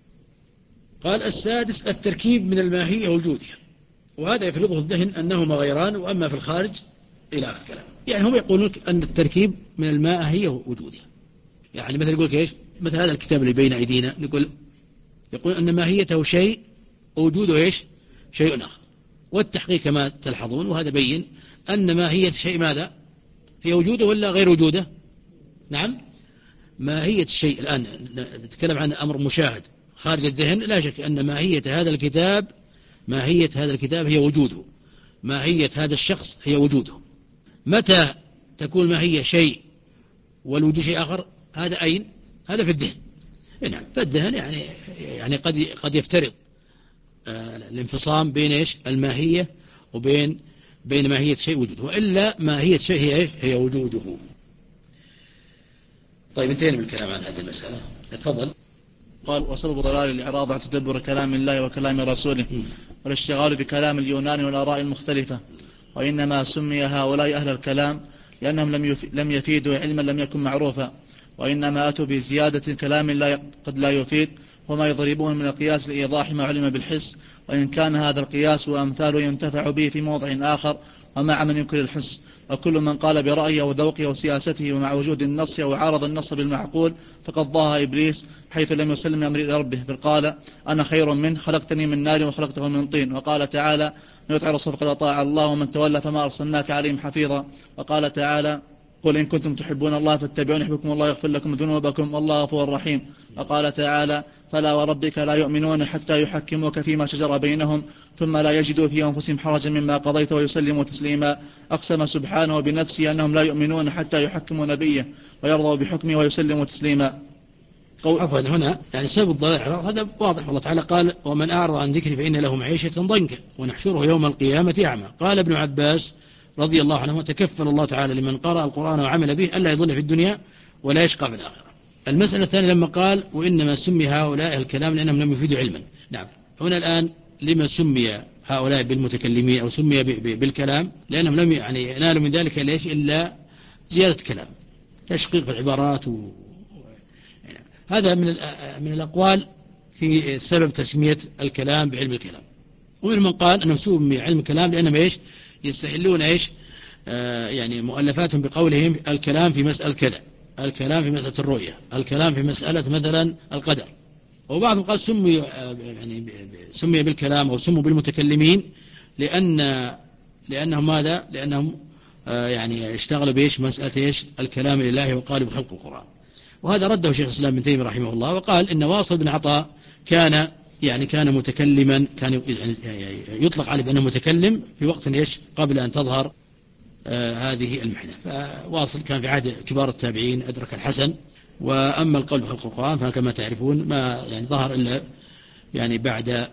قال السادس التركيب من الماهية وجودها، وهذا يفرضه الذهن أنهما غيران، وأما في الخارج إلى آخر كلام. يعني هم يقولون أن التركيب من الماء هي وجودها. يعني مثل يقول إيش مثل هذا الكتاب اللي بين أيدينا نقول يقول أن ماهيته شيء ووجوده إيش شيء آخر. والتحقيق كما تلحظون وهذا بين أن ماهية شيء ماذا هي وجوده ولا غير وجوده. نعم ماهية الشيء الآن نتكلم عن أمر مشاهد خارج الذهن، لا شك أن ماهية هذا الكتاب ماهية هذا الكتاب هي وجوده، ماهية هذا الشخص هي وجوده. متى تكون ماهية شيء والوجود شيء آخر؟ هذا أين؟ هذا في الذهن. نعم فالذهن يعني يعني قد قد يفترض آه الانفصام بين إيش الماهية وبين بين ماهية شيء وجوده، وإلا ماهية شيء هي إيش هي وجوده. طيب انتهينا من الكلام عن هذه المسألة. تفضل. قال وسبب ضلال الإعراض عن تدبر كلام الله وكلام رسوله والاشتغال بكلام اليونان والآراء المختلفة. وإنما سمي هؤلاء أهل الكلام لأنهم لم لم يفيدوا علما لم يكن معروفا، وإنما أتوا بزيادة كلام لا قد لا يفيد، وما يضربون من القياس لإيضاح ما علم بالحس، وإن كان هذا القياس وأمثاله ينتفع به في موضع آخر ومع من ينكر الحس. وكل من قال برأيه وذوقه وسياسته ومع وجود النص وعارض النص بالمعقول فقد ضاها إبليس، حيث لم يسلم أمر إلى ربه بل قال أنا خير منه خلقتني من نار وخلقته من طين. وقال تعالى من يطع الرسول فقد أطاع الله ومن تولى فما أرسلناك عليهم حفيظا. وقال تعالى قل إن كنتم تحبون الله فاتبعون يحبكم الله يغفر لكم ذنوبكم والله غفور رحيم. وقال تعالى فلا وربك لا يؤمنون حتى يحكموك فيما شجر بينهم ثم لا يجدوا في أنفسهم حرجا مما قضيت ويسلموا تسليما. أقسم سبحانه بنفسه أنهم لا يؤمنون حتى يحكموا نبيه ويرضوا بحكمه ويسلموا تسليما. عفوا هنا يعني سبب الضلال هذا واضح. الله تعالى قال ومن أعرض عن ذكري فإن له معيشة ضنكا ونحشره يوم القيامة أعمى. قال ابن عباس رضي الله عنه تكفل الله تعالى لمن قرأ القرآن وعمل به ألا يضل في الدنيا ولا يشقى في الآخرة. المسألة الثانية لما قال وإنما سمي هؤلاء الكلام لأنهم لم يفيدوا علما. نعم هنا الآن لما سمي هؤلاء بالمتكلمين أو سمي بالكلام لأنهم لم يعني ينالوا من ذلك ليش إلا زيادة كلام تشقيق في العبارات و... هذا من من الأقوال في سبب تسمية الكلام بعلم الكلام. ومن من قال أنه سمي علم الكلام لأنهم إيش يستهلون إيش آه يعني مؤلفاتهم بقولهم الكلام في مسألة كذا، الكلام في مسألة الرؤية، الكلام في مسألة مثلا القدر. وبعضهم قال سمي آه يعني سمي بالكلام أو سموا بالمتكلمين لأن لأنهم ماذا؟ لأنهم آه يعني اشتغلوا بإيش مسألة إيش الكلام لله وقالوا بخلق القرآن. وهذا رده شيخ الإسلام ابن تيمية رحمه الله وقال إن واصل بن عطاء كان يعني كان متكلما كان يعني يطلق عليه بأنه متكلم في وقت إيش قبل أن تظهر آه هذه المحنة. فواصل كان في عهد كبار التابعين أدرك الحسن. وأما القول بخلق القرآن فكما تعرفون ما يعني ظهر إلا يعني بعد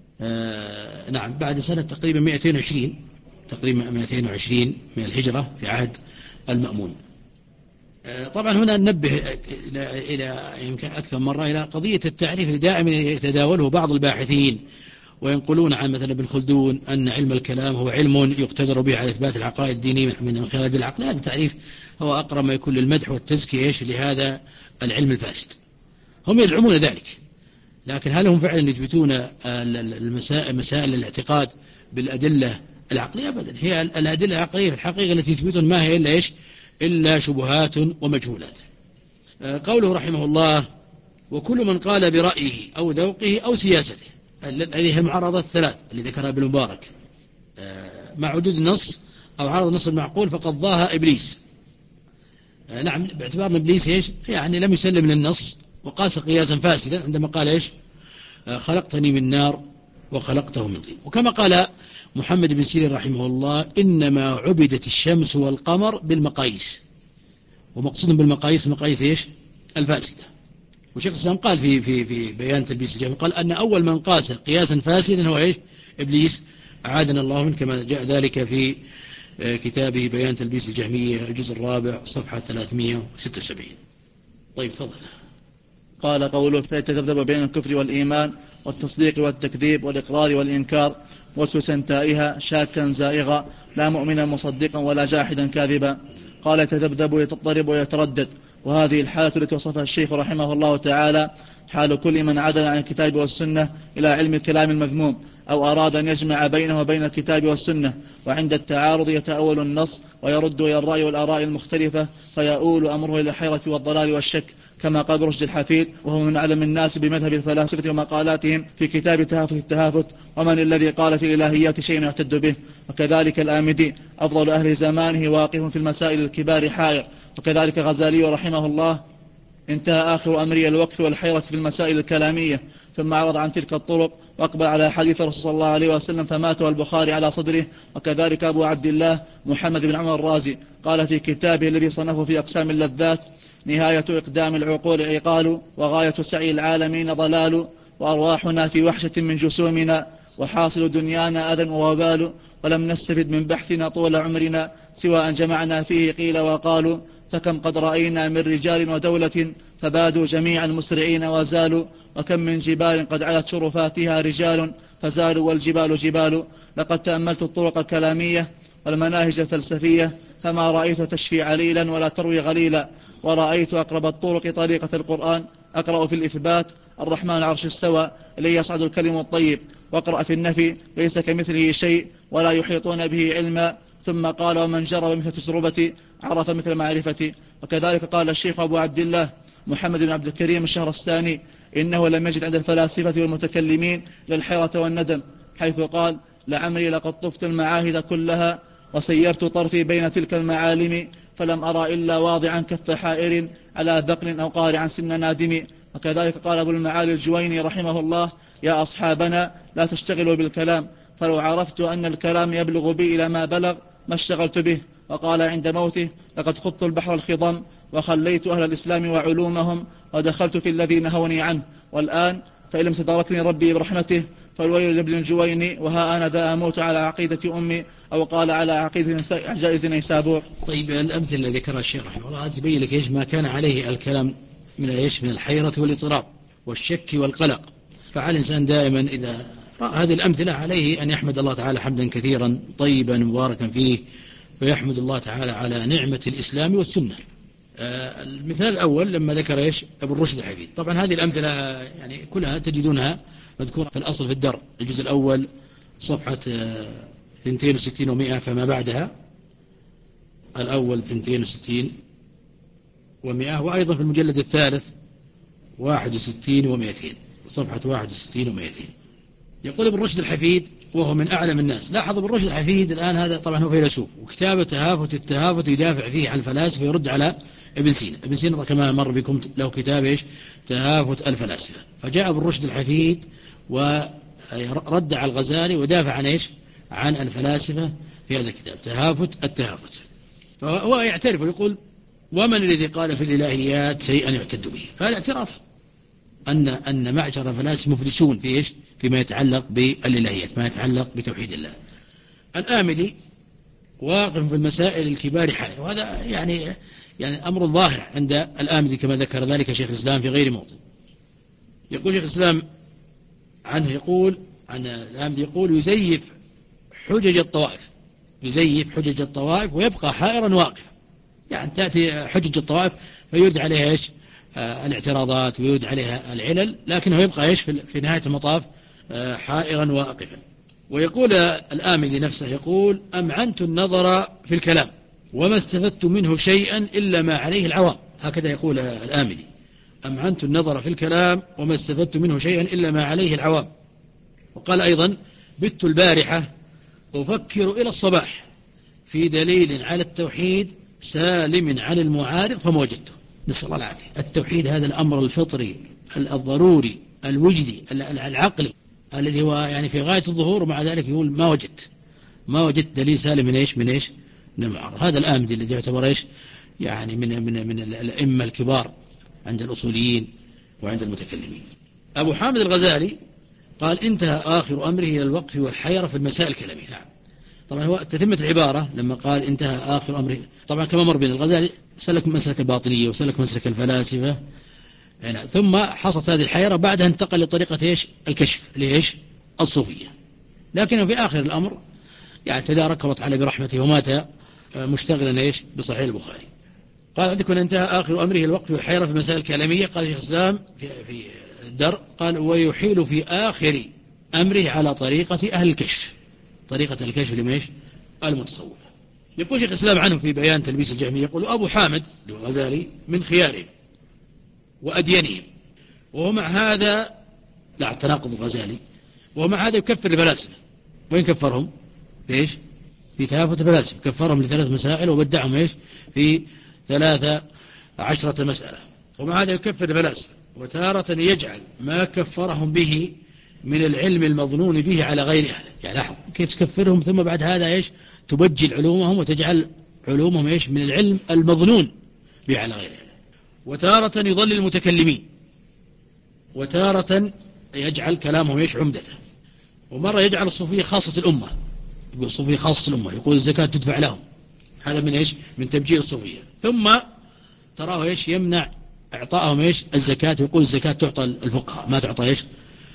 آه نعم بعد سنة تقريبا مئتين وعشرين تقريبا مئتين وعشرين من الهجرة في عهد المأمون. طبعا هنا ننبه إلى يمكن أكثر مرة إلى قضية التعريف اللي دائما يتداوله بعض الباحثين وينقلون عن مثلا ابن خلدون أن علم الكلام هو علم يقتدر به على إثبات العقائد الدينية من خلال العقل. هذا تعريف هو أقرب ما يكون للمدح والتزكية لهذا العلم الفاسد. هم يزعمون ذلك لكن هل هم فعلا يثبتون المسائل مسائل الاعتقاد بالأدلة العقلية؟ أبدا. هي الأدلة العقلية في الحقيقة التي يثبتون ما هي إلا إيش إلا شبهات ومجهولات. قوله رحمه الله وكل من قال برأيه أو ذوقه أو سياسته، هذه المعارضات الثلاث اللي ذكرها ابن مبارك مع وجود النص أو عارض النص المعقول فقد ضاها إبليس. نعم باعتبار أن إبليس إيش يعني لم يسلم للنص وقاس قياسا فاسدا عندما قال إيش خلقتني من نار وخلقته من طين. وكما قال محمد بن سيرين رحمه الله إنما عبدت الشمس والقمر بالمقاييس، ومقصود بالمقاييس مقاييس إيش الفاسدة. وشيخ الإسلام قال في في في بيان تلبيس الجهمية قال أن أول من قاس قياسا فاسدا هو إيش إبليس أعاذنا الله منه كما جاء ذلك في كتابه بيان تلبيس الجهمية الجزء الرابع صفحة ثلاثمئة وستة وسبعين. طيب تفضل. قال قوله فيتذبذب بين الكفر والإيمان والتصديق والتكذيب والإقرار والإنكار وسوسا تائها شاكا زائغا لا مؤمنا مصدقا ولا جاحدا كاذبا. قال يتذبذب ويتضطرب ويتردد. وهذه الحالة التي وصفها الشيخ رحمه الله تعالى حال كل من عدل عن الكتاب والسنة إلى علم الكلام المذموم أو أراد أن يجمع بينه وبين الكتاب والسنة، وعند التعارض يتأول النص ويرد إلى الرأي والآراء المختلفة فيؤول أمره إلى الحيرة والضلال والشك كما قال رشد الحفيد وهو من أعلم الناس بمذهب الفلاسفة ومقالاتهم في كتاب تهافت التهافت ومن الذي قال في الإلهيات شيء يعتد به. وكذلك الآمدي أفضل أهل زمانه واقف في المسائل الكبار حائر. وكذلك غزالي رحمه الله انتهى آخر أمري الوقف والحيرة في المسائل الكلامية ثم عرض عن تلك الطرق وأقبل على حديث رسول صلى الله عليه وسلم فمات والبخاري على صدره. وكذلك أبو عبد الله محمد بن عمر الرازي قال في كتابه الذي صنفه في أقسام اللذات نهاية إقدام العقول عقال وغاية سعي العالمين ضلال وأرواحنا في وحشة من جسومنا وحاصل دنيانا أذى ووبال ولم نستفد من بحثنا طول عمرنا سوى أن جمعنا فيه قيل وقالوا فكم قد رأينا من رجال ودولة فبادوا جميعا مسرعين وزالوا وكم من جبال قد علت شرفاتها رجال فزالوا والجبال جبال. لقد تأملت الطرق الكلامية والمناهج الفلسفية فما رأيت تشفي عليلا ولا تروي غليلا ورأيت أقرب الطرق طريقة القرآن أقرأ في الإثبات الرحمن عرش السوى إليه يصعد الكلم الطيب واقرأ في النفي ليس كمثله شيء ولا يحيطون به علما ثم قال ومن جرب مثل تجربتي عرف مثل معرفتي. وكذلك قال الشيخ أبو عبد الله محمد بن عبد الكريم الشهر الثاني إنه لم يجد عند الفلاسفة والمتكلمين للحيرة والندم حيث قال لعمري لقد طفت المعاهد كلها وسيرت طرفي بين تلك المعالم فلم أرى إلا واضعا كف حائر على ذقن أو قارعا سن نادم. وكذلك قال أبو المعالي الجويني رحمه الله يا أصحابنا لا تشتغلوا بالكلام فلو عرفت أن الكلام يبلغ بي إلى ما بلغ ما اشتغلت به وقال عند موته: لقد خضت البحر الخضم وخليت أهل الإسلام وعلومهم ودخلت في الذي نهوني عنه، والآن فإن لم تداركني ربي برحمته فالويل لابن الجويني، وها أنا ذا أموت على عقيدة أمي، أو قال على عقيدة جائز نيسابور. طيب الأمثلة اللي ذكرها الشيخ رحمه الله تبين لك إيش ما كان عليه الكلام من إيش من الحيرة والاضطراب والشك والقلق. فعلى الإنسان دائما إذا رأى هذه الأمثلة عليه أن يحمد الله تعالى حمدا كثيرا طيبا مباركا فيه، فيحمد الله تعالى على نعمة الإسلام والسنة. آه المثال الأول لما ذكر إيش أبو الرشد الحفيد. طبعا هذه الأمثلة يعني كلها تجدونها مذكورة في الأصل في الدر الجزء الأول صفحة آه اثنتين وستين ومئة، فما بعدها الأول اثنتين وستين ومئة، وأيضا في المجلد الثالث واحد وستين ومئتين صفحة واحد وستين ومئتين. يقول ابن رشد الحفيد وهو من أعلم الناس. لاحظ ابن رشد الحفيد الآن هذا طبعا هو فيلسوف، وكتابه تهافت التهافت يدافع فيه عن الفلاسفة ويرد على ابن سينا. ابن سينا كما مر بكم له كتاب إيش تهافت الفلاسفة. فجاء ابن رشد الحفيد ورد على الغزالي ودافع عن إيش عن الفلاسفة في هذا الكتاب تهافت التهافت. فهو يعترف ويقول: ومن الذي قال في الإلهيات شيئا يعتد به؟ فهذا اعتراف أن أن معشر الفلاسفة مفلسون في إيش فيما يتعلق بالإلهيات، ما يتعلق بتوحيد الله. الآملي واقف في المسائل الكبار حائر، وهذا يعني يعني أمر ظاهر عند الآملي كما ذكر ذلك شيخ الإسلام في غير موطن. يقول شيخ الإسلام عنه يقول عن الآملي يقول: يزيف حجج الطوائف يزيف حجج الطوائف ويبقى حائرا واقفا. يعني تأتي حجج الطوائف فيرد عليها إيش آه الاعتراضات ويرد عليها العلل، لكنه يبقى إيش في نهاية المطاف آه حائرا واقفا. ويقول الآمدي نفسه يقول: أمعنت النظر في الكلام وما استفدت منه شيئا إلا ما عليه العوام. هكذا يقول الآمدي: أمعنت النظر في الكلام وما استفدت منه شيئا إلا ما عليه العوام. وقال أيضا: بت البارحة أفكر إلى الصباح في دليل على التوحيد سالم عن المعارض فما وجدته. نسأل الله العافية. التوحيد هذا الأمر الفطري الضروري الوجدي العقلي الذي هو يعني في غاية الظهور، ومع ذلك يقول ما وجدت ما وجدت دليل سالم من إيش من إيش من المعارض. هذا الآمدي الذي يعتبر إيش يعني من من من الأئمة الكبار عند الأصوليين وعند المتكلمين. أبو حامد الغزالي قال: انتهى آخر أمره إلى الوقف والحيرة في المسائل الكلامية. نعم، طبعا هو تتمة العبارة لما قال انتهى آخر أمره، طبعا كما مر بين الغزالي سلك مسلك الباطنية وسلك مسلك الفلاسفة يعني، ثم حصلت هذه الحيرة بعدها انتقل لطريقة إيش الكشف ليش الصوفية، لكنه في آخر الأمر يعني تدارك الله تعالى برحمته ومات مشتغلا إيش بصحيح البخاري. قال: عندكم انتهى آخر أمره الوقف والحيرة في المسائل الكلامية. قال شيخ الإسلام في, في الدر قال: ويحيل في آخر أمره على طريقة أهل الكشف، طريقة الكشف لميش المتصوف. يقول شيخ الإسلام عنه في بيان تلبيس الجهمية يقول: أبو حامد الغزالي من خيارهم وأدينهم، وهو مع هذا لا تناقض الغزالي، وهو مع هذا يكفر الفلاسفة. وين كفرهم؟ ليش؟ في تهافت الفلاسفة كفرهم لثلاث مسائل وبدعهم إيش في ثلاثة عشرة مسألة. ومع هذا يكفر الفلاسفة، وتارة يجعل ما كفرهم به من العلم المظنون به على غير أهله. يعني لاحظ كيف تكفرهم ثم بعد هذا إيش تبجل علومهم وتجعل علومهم إيش من العلم المظنون به على غير أهله. وتارة يضل المتكلمين، وتارة يجعل كلامهم إيش عمدته. ومرة يجعل الصوفية خاصة الأمة، يقول الصوفية خاصة الأمة، يقول الزكاة تدفع لهم. هذا من إيش من تبجيل الصوفية. ثم تراه إيش يمنع إعطائهم إيش الزكاة، ويقول الزكاة تعطى الفقهاء ما تعطى إيش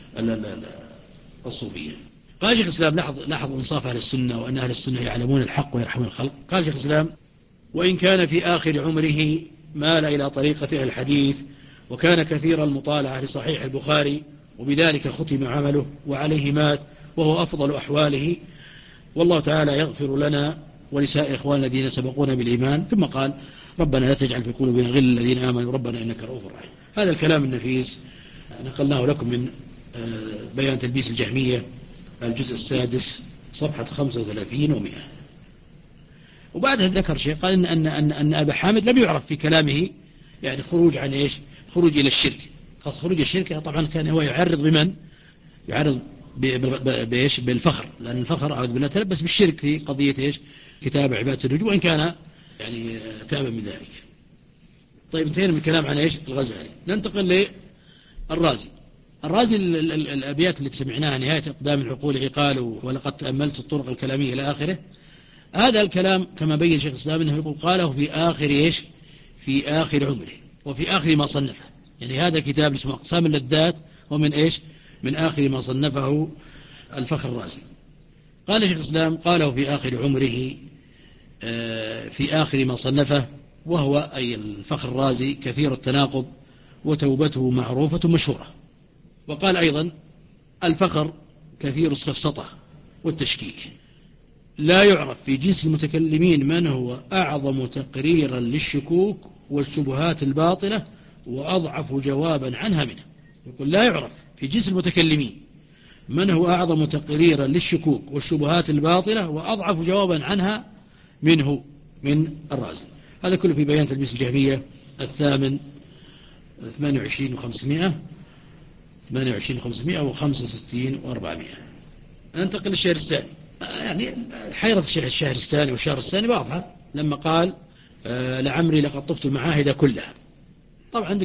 الصوفية. قال شيخ الإسلام لاحظ لاحظ انصاف أهل السنة وأن أهل السنة يعلمون الحق ويرحمون الخلق. قال شيخ الإسلام: وإن كان في آخر عمره مال إلى طريقة أهل الحديث وكان كثير المطالعة لصحيح البخاري، وبذلك ختم عمله وعليه مات وهو أفضل أحواله، والله تعالى يغفر لنا ولسائر إخواننا الذين سبقونا بالإيمان. ثم قال: ربنا لا تجعل في قلوبنا غل الذين آمنوا ربنا إنك رؤوف رحيم. هذا الكلام النفيس نقلناه لكم من بيان تلبيس الجهمية الجزء السادس صفحة خمسة وثلاثين ومئة. وبعدها ذكر شيء قال إن, أن, أن, أن أبا حامد لم يعرف في كلامه يعني خروج عن إيش خروج إلى الشرك، خاص خروج الشرك طبعا كان هو يعرض بمن يعرض بإيش بالفخر، لأن الفخر أعوذ بالله تلبس بالشرك في قضية إيش كتاب عبادة النجوم، وإن كان يعني تابا من ذلك. طيب انتهينا من الكلام عن إيش الغزالي. ننتقل للرازي. الرازي الأبيات اللي سمعناها نهاية إقدام العقول عقال ولقد تأملت الطرق الكلامية إلى آخره، هذا الكلام كما بين شيخ الإسلام أنه يقول قاله في آخر إيش في آخر عمره وفي آخر ما صنفه. يعني هذا كتاب اسمه أقسام اللذات ومن إيش من آخر ما صنفه الفخر الرازي. قال شيخ الإسلام قاله في آخر عمره في آخر ما صنفه، وهو أي الفخر الرازي كثير التناقض وتوبته معروفة مشهورة. وقال أيضا الفخر كثير السفسطة والتشكيك، لا يعرف في جنس المتكلمين من هو أعظم تقريرا للشكوك والشبهات الباطلة وأضعف جوابا عنها منه. يقول لا يعرف في جنس المتكلمين من هو أعظم تقريرا للشكوك والشبهات الباطلة وأضعف جوابا عنها منه من الرازي. هذا كله في بيان تلبيس الجهمية الثامن ثمانية وعشرين وخمسمائة ثمانية وعشرين وخمسمائة وخمسة وستين وأربعمائة. ننتقل للشهر الثاني. يعني حيرة الشهر الثاني والشهر الثاني واضحة لما قال آه لعمري لقد طفت المعاهد كلها. طبعا عندك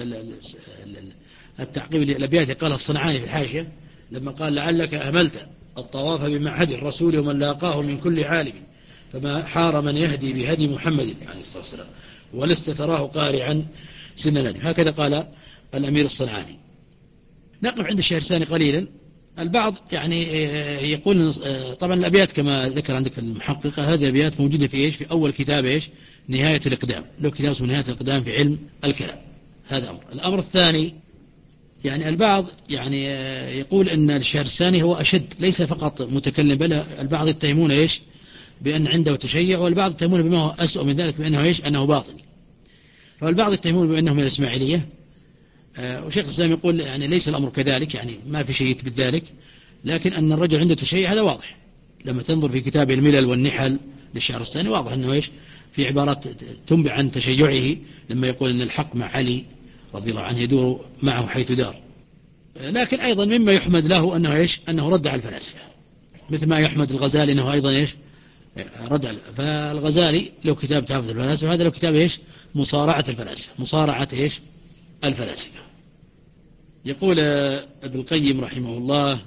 التعقيب الأبيات قالها الصنعاني في الحاشية لما قال لعلك أهملت الطواف بمعهد الرسول ومن لاقاه من كل عالم فما حار من يهدي بهدي محمد عليه الصلاة والسلام ولست تراه قارعا سن ندم. هكذا قال الأمير الصنعاني. نقف عند الشهر الثاني قليلا. البعض يعني يقول طبعا الأبيات كما ذكر عندك المحققة هذه الأبيات موجودة في إيش في أول كتاب إيش نهاية الإقدام، له كتاب اسمه نهاية الإقدام في علم الكلام. هذا أمر. الأمر الثاني يعني البعض يعني يقول أن الشهر الثاني هو أشد، ليس فقط متكلم بل البعض يتهمون إيش بأن عنده تشيع، والبعض يتهمون بما هو أسوأ من ذلك بأنه إيش أنه باطني. فالبعض يتهمون بأنه من الإسماعيلية، وشيخ الإسلام يقول يعني ليس الأمر كذلك، يعني ما في شيء يثبت ذلك، لكن أن الرجل عنده تشيع هذا واضح. لما تنظر في كتاب الملل والنحل للشهر الثاني واضح أنه إيش في عبارات تنبع عن تشيعه لما يقول أن الحق مع علي رضي الله عنه يدور معه حيث دار. لكن أيضا مما يحمد له أنه إيش أنه رد على الفلاسفة، مثل ما يحمد الغزالي أنه أيضا إيش رد على. فالغزالي له كتاب تحفظ الفلاسفة، وهذا له كتاب إيش مصارعة الفلاسفة، مصارعة إيش الفلاسفة. يقول ابن القيم رحمه الله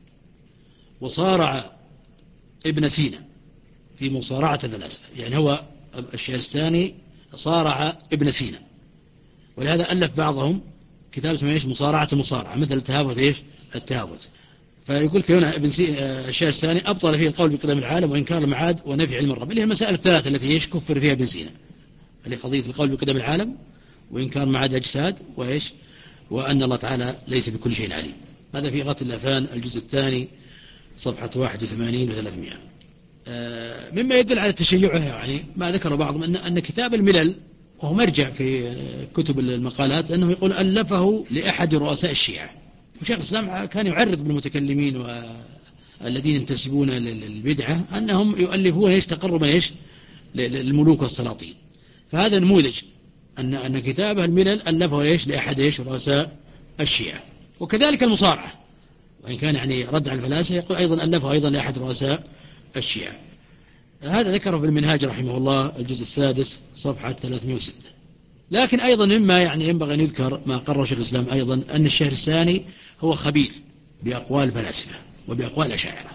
وصارع ابن سينا في مصارعة الفلاسفة، يعني هو الشهر الثاني صارع ابن سينا، ولهذا ألف بعضهم كتاب اسمه إيش مصارعة المصارعة مثل التهافت إيش التهافت. فيقول كون ابن سينا الشهر الثاني أبطل فيه القول بقدم العالم وإنكار المعاد ونفي علم الرب، اللي هي المسائل الثلاثة التي إيش كفر فيها ابن سينا، اللي قضية القول بقدم العالم وإنكار معاد أجساد وإيش وأن الله تعالى ليس بكل شيء عليم. هذا في غاية الأفان الجزء الثاني صفحة واحد وثمانين وثلاثمائة. مما يدل على تشيعها يعني ما ذكر بعضهم أن أن كتاب الملل وهو مرجع في كتب المقالات أنه يقول ألفه لأحد رؤساء الشيعة، وشيخ الإسلام كان يعرض بالمتكلمين والذين ينتسبون للبدعة أنهم يؤلفون إيش تقربا إيش للملوك والسلاطين. فهذا نموذج أن أن كتابه الملل ألفه إيش لأحد إيش رؤساء الشيعة. وكذلك المصارعة وإن كان يعني رد على الفلاسفة يقول أيضا ألفه أيضا لأحد رؤساء الشيعة. هذا ذكره في المنهاج رحمه الله الجزء السادس صفحة ثلاثمائة وستة. لكن أيضا مما يعني ينبغي أن يذكر ما قرر شيخ الإسلام أيضا أن الشهر الثاني هو خبير بأقوال الفلاسفة وبأقوال الأشاعرة.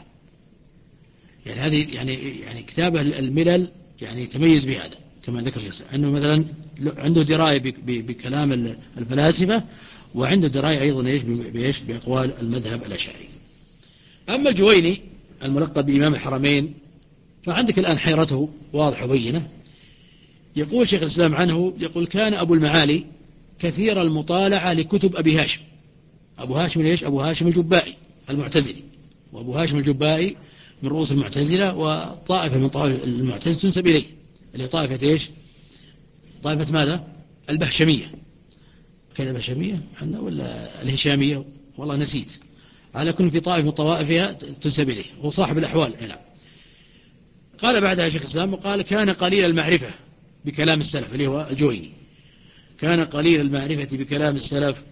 يعني هذه يعني يعني كتابه الملل يعني يتميز بهذا كما ذكر الشيخ أنه مثلا عنده دراية بكلام الفلاسفة وعنده دراية أيضا إيش بإيش بأقوال المذهب الأشاعري. أما الجويني الملقب بإمام الحرمين فعندك الآن حيرته واضحة وبينة. يقول شيخ الإسلام عنه يقول كان أبو المعالي كثير المطالعة لكتب أبي هاشم. أبو هاشم ليش؟ أبو هاشم الجبائي المعتزلي، وأبو هاشم الجبائي من رؤوس المعتزلة وطائفة من طائفة المعتزلة تنسب إليه اللي طائفة إيش؟ طائفة ماذا؟ البهشمية كذا بهشمية عندنا ولا الهشامية والله نسيت، على كل في طائفة من طوائفها تنسب إليه، هو صاحب الأحوال هنا. قال بعدها شيخ الإسلام وقال كان قليل المعرفة بكلام السلف اللي هو الجويني، كان قليل المعرفة بكلام السلف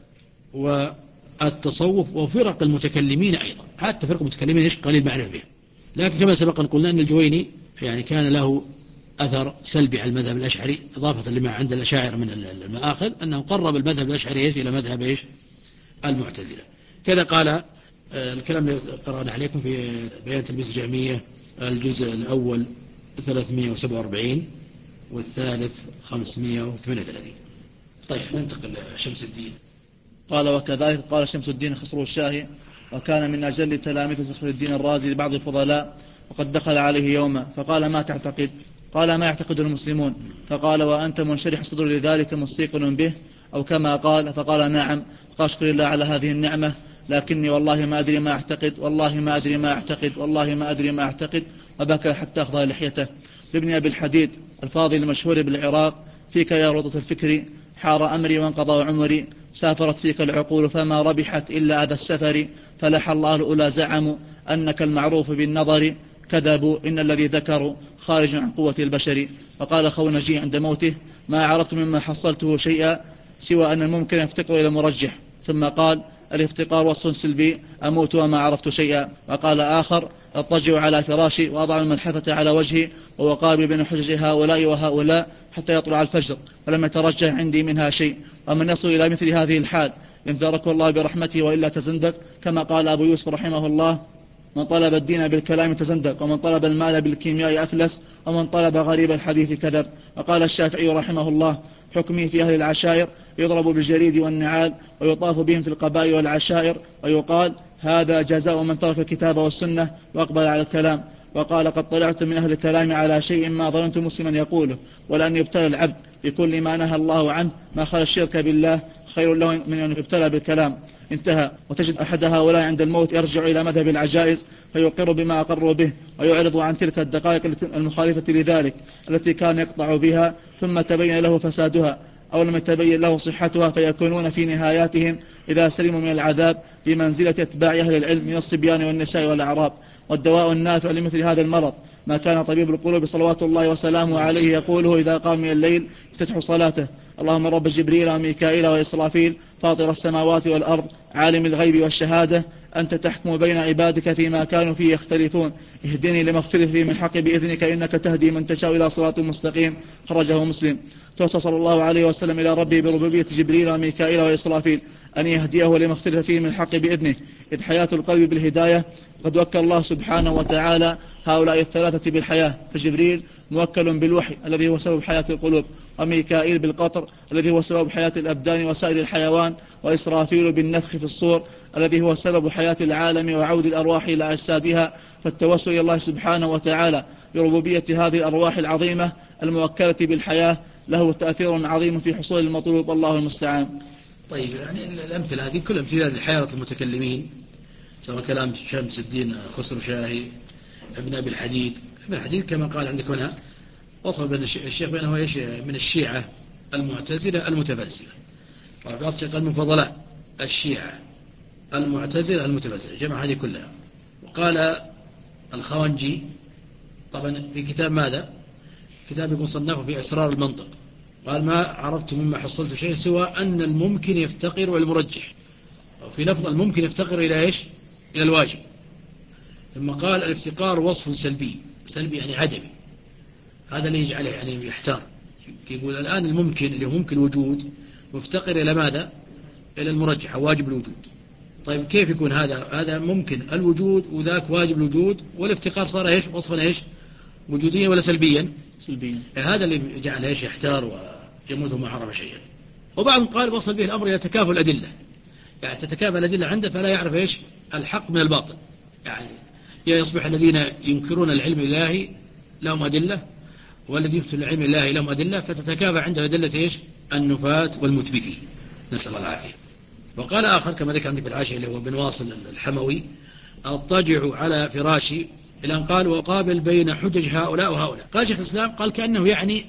والتصوف وفرق المتكلمين أيضا، حتى فرق المتكلمين إيش قليل معرفة بها. لكن كما سبق أن قلنا أن الجويني يعني كان له أثر سلبي على المذهب الأشعري إضافة لما عند الأشاعرة من المآخذ، أنه قرب المذهب الأشعري إلى مذهب إيش المعتزلة. كذا قال الكلام اللي قرأنا عليكم في بيان تلبيس الجهمية الجزء الأول ثلاثمائة وسبعة وأربعين والثالث خمسمائة وثمانية وثلاثين. طيب ننتقل شمس الدين. قال وكذلك قال شمس الدين خسرو الشاهي، وكان من أجل تلاميذ فخر الدين الرازي لبعض الفضلاء، وقد دخل عليه يوما فقال ما تعتقد؟ قال ما يعتقد المسلمون. فقال وأنت منشرح الصدر لذلك مستيقن به؟ أو كما قال. فقال نعم. فقال اشكر الله على هذه النعمة، لكني والله ما أدري ما أعتقد، والله ما أدري ما أعتقد، والله ما أدري ما أعتقد. وبكى حتى أخضى لحيته. لابن أبي الحديد الفاضل المشهور بالعراق: فيك يا رضة الفكر حار أمري وانقضى عمري، سافرت فيك العقول فما ربحت إلا أذى السفر، فلح الله الأولى زعموا أنك المعروف بالنظر، كذبوا إن الذي ذكروا خارج عن قوة البشر. وقال خونجي عند موته: ما عرفت مما حصلته شيئا سوى أن الممكن يفتقر إلى مرجح. ثم قال: الافتقار وصف سلبي، أموت وما عرفت شيئا. وقال آخر: اضطجع على فراشي وأضع الملحفة على وجهي ووقابل بين حجج هؤلاء وهؤلاء حتى يطلع الفجر، ولم يترجح عندي منها شيء. ومن يصل إلى مثل هذه الحال ينذرك الله برحمته وإلا تزندق، كما قال أبو يوسف رحمه الله: من طلب الدين بالكلام تزندق، ومن طلب المال بالكيمياء أفلس، ومن طلب غريب الحديث كذب. وقال الشافعي رحمه الله: حكمي في أهل العشائر يضرب بالجريد والنعال، ويطاف بهم في القبائل والعشائر، ويقال هذا جزاء من ترك الكتاب والسنة وأقبل على الكلام. وقال: قد طلعت من أهل الكلام على شيء ما ظننت مسلما يقوله، ولأن يبتلى العبد بكل ما نهى الله عنه ما خلا الشرك بالله خير له من أن يبتلى بالكلام. انتهى. وتجد أحد هؤلاء عند الموت يرجع إلى مذهب العجائز فيقر بما أقروا به، ويعرض عن تلك الدقائق المخالفة لذلك التي كان يقطع بها، ثم تبين له فسادها أو لم يتبين له صحتها، فيكونون في نهاياتهم إذا سلموا من العذاب بمنزلة اتباع أهل العلم من الصبيان والنساء والأعراب. والدواء النافع لمثل هذا المرض ما كان طبيب القلوب صلوات الله وسلامه عليه يقوله إذا قام من الليل افتتح صلاته: اللهم رب جبريل وميكائيل وإسرافيل فاطر السماوات والأرض عالم الغيب والشهادة، أنت تحكم بين عبادك فيما كانوا فيه يختلفون، اهدني لما اختلف فيه من حق بإذنك إنك تهدي من تشاء إلى صراط مستقيم. خرجه مسلم. توسل صلى الله عليه وسلم إلى ربه بربوبية جبريل وميكائيل وإسرافيل أن يهديه لما اختلف فيه من حق بإذنه، إذ حياة القلب بالهداية. قد وكل الله سبحانه وتعالى هؤلاء الثلاثة بالحياة، فجبريل موكل بالوحي الذي هو سبب حياة القلوب، وميكائيل بالقطر الذي هو سبب حياة الأبدان وسائر الحيوان، وإسرافيل بالنفخ في الصور الذي هو سبب حياة العالم وعود الأرواح إلى أجسادها. فالتوسل إلى الله سبحانه وتعالى بربوبية هذه الأرواح العظيمة الموكلة بالحياة له تأثير عظيم في حصول المطلوب، الله المستعان. طيب يعني الأمثلة هذه كل أمثلة لحيرة المتكلمين، سواء كلام شمس الدين خسرو شاهي، ابن أبي الحديد. ابن الحديد كما قال عندك هنا وصف بين الشيخ بأنه من الشيعة المعتزلة المتفلسفة، وبعض الشيخ المفضلاء الشيعة المعتزلة المتفلسفة، جمع هذه كلها. وقال الخوانجي طبعا في كتاب ماذا؟ كتاب يكون صنفه في أسرار المنطق، قال: ما عرفت مما حصلت شيء سوى أن الممكن يفتقر إلى المرجح، وفي لفظ الممكن يفتقر إلى إيش؟ إلى الواجب. ثم قال: الافتقار وصف سلبي، سلبي يعني عدمي، هذا اللي يجعله يعني يحتار. يقول الآن الممكن اللي هو ممكن الوجود مفتقر إلى ماذا؟ إلى المرجح أو واجب الوجود. طيب كيف يكون هذا؟ هذا ممكن الوجود وذاك واجب الوجود، والافتقار صار إيش؟ وصفا إيش؟ وجوديا ولا سلبيا؟ سلبيا. هذا اللي جعل إيش؟ يحتار ويموت وما عرف شيئا. وبعضهم قال وصل به الأمر إلى تكافؤ الأدلة، يعني تتكافئ الأدلة عنده فلا يعرف إيش؟ الحق من الباطل. يعني يصبح الذين ينكرون العلم الإلهي لهم أدلة، والذين يثبتون العلم الإلهي لهم أدلة، فتتكافئ عنده أدلة إيش؟ النفاة والمثبتين، نسأل الله العافية. وقال آخر كما ذكر عندك في العاشية اللي هو بن واصل الحموي: أضطجع على فراشي، إلى أن قال: وقابل بين حجج هؤلاء وهؤلاء. قال شيخ الإسلام قال كأنه يعني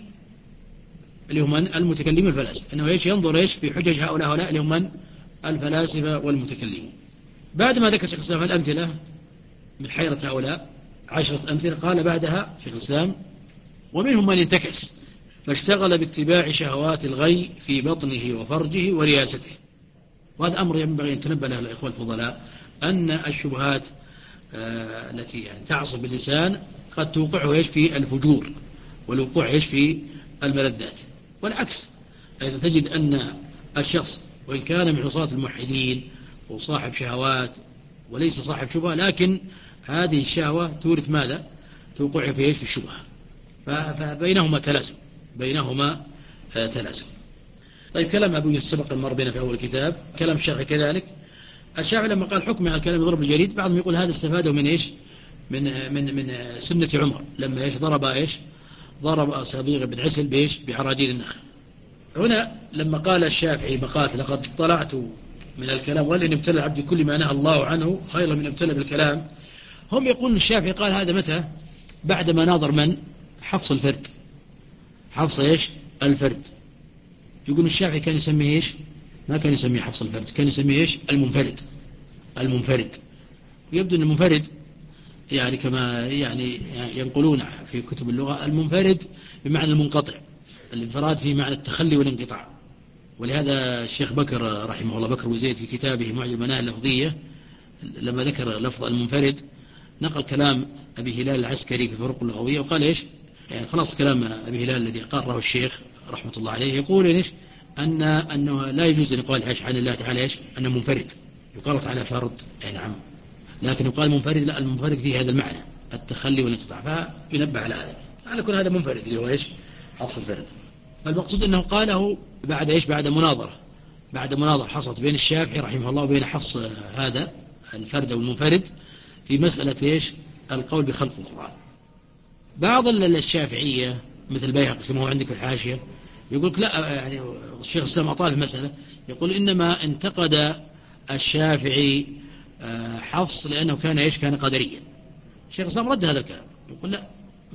اللي هم المتكلمين الفلاسفة، أنه إيش؟ ينظر إيش في حجج هؤلاء وهؤلاء اللي هم من الفلاسفة والمتكلمين. بعد ما ذكر شيخ الإسلام الأمثلة من حيرة هؤلاء عشرة أمثلة، قال بعدها شيخ الإسلام: ومنهم من انتكس فاشتغل باتباع شهوات الغي في بطنه وفرجه ورياسته. وهذا أمر ينبغي أن تنبه له الإخوة الفضلاء، أن الشبهات آه التي يعني تعصب باللسان قد توقعه إيش في الفجور والوقوع إيش في الملذات. والعكس أيضا تجد أن الشخص وإن كان من عصاة الموحدين وصاحب شهوات وليس صاحب شبهة، لكن هذه الشهوة تورث ماذا؟ توقعه في إيش؟ في الشبهة. فبينهما تلازم بينهما تلازم. طيب كلام أبو يوسف سبق المر بنا في أول الكتاب، كلام الشافعي كذلك. الشافعي لما قال حكم على الكلام يضرب الجليد، بعضهم يقول هذا استفاده من إيش؟ من من من سنة عمر لما إيش ضرب إيش؟ ضرب صبيغ بن عسل بإيش؟ بعراجيل النخل. هنا لما قال الشافعي مقات لقد طلعت من الكلام ولن ابتلى العبد كل ما نهى الله عنه خيرا من ابتلى بالكلام. هم يقولون الشافعي قال هذا متى؟ بعدما ناظر من؟ حفص الفرد. حفص إيش؟ الفرد. يقول الشافعي كان يسميه إيش؟ ما كان يسميه حفص الفرد، كان يسميه إيش؟ المنفرد. المنفرد. ويبدو أن المنفرد يعني كما يعني ينقلون في كتب اللغة المنفرد بمعنى المنقطع، الانفراد في معنى التخلي والانقطاع. ولهذا الشيخ بكر رحمه الله بكر وزيد في كتابه معجم المناهل اللفظية لما ذكر لفظ المنفرد نقل كلام أبي هلال العسكري في فروق اللغوية وقال إيش؟ يعني خلاص كلام أبي هلال الذي قرره الشيخ رحمة الله عليه يقول إيش؟ أن أنه لا يجوز أن يقال إيش عن الله تعالى إيش؟ أنه منفرد. يقال تعالى فرد، أي نعم، لكن يقال منفرد لا، المنفرد فيه هذا المعنى التخلي والانقطاع، فينبه على هذا. على كل هذا منفرد اللي هو إيش؟ حفص الفرد. فالمقصود أنه قاله بعد إيش؟ بعد مناظرة بعد مناظرة حصلت بين الشافعي رحمه الله وبين حفص هذا الفرد والمنفرد في مسألة إيش؟ القول بخلق القرآن. بعض الشافعية مثل بيهقي كما هو عندك في الحاشية يقول لا، يعني الشيخ الإسلام أطال المسألة، يقول إنما انتقد الشافعي حفص لأنه كان إيش؟ كان قدريا. الشيخ الإسلام رد هذا الكلام، يقول لا،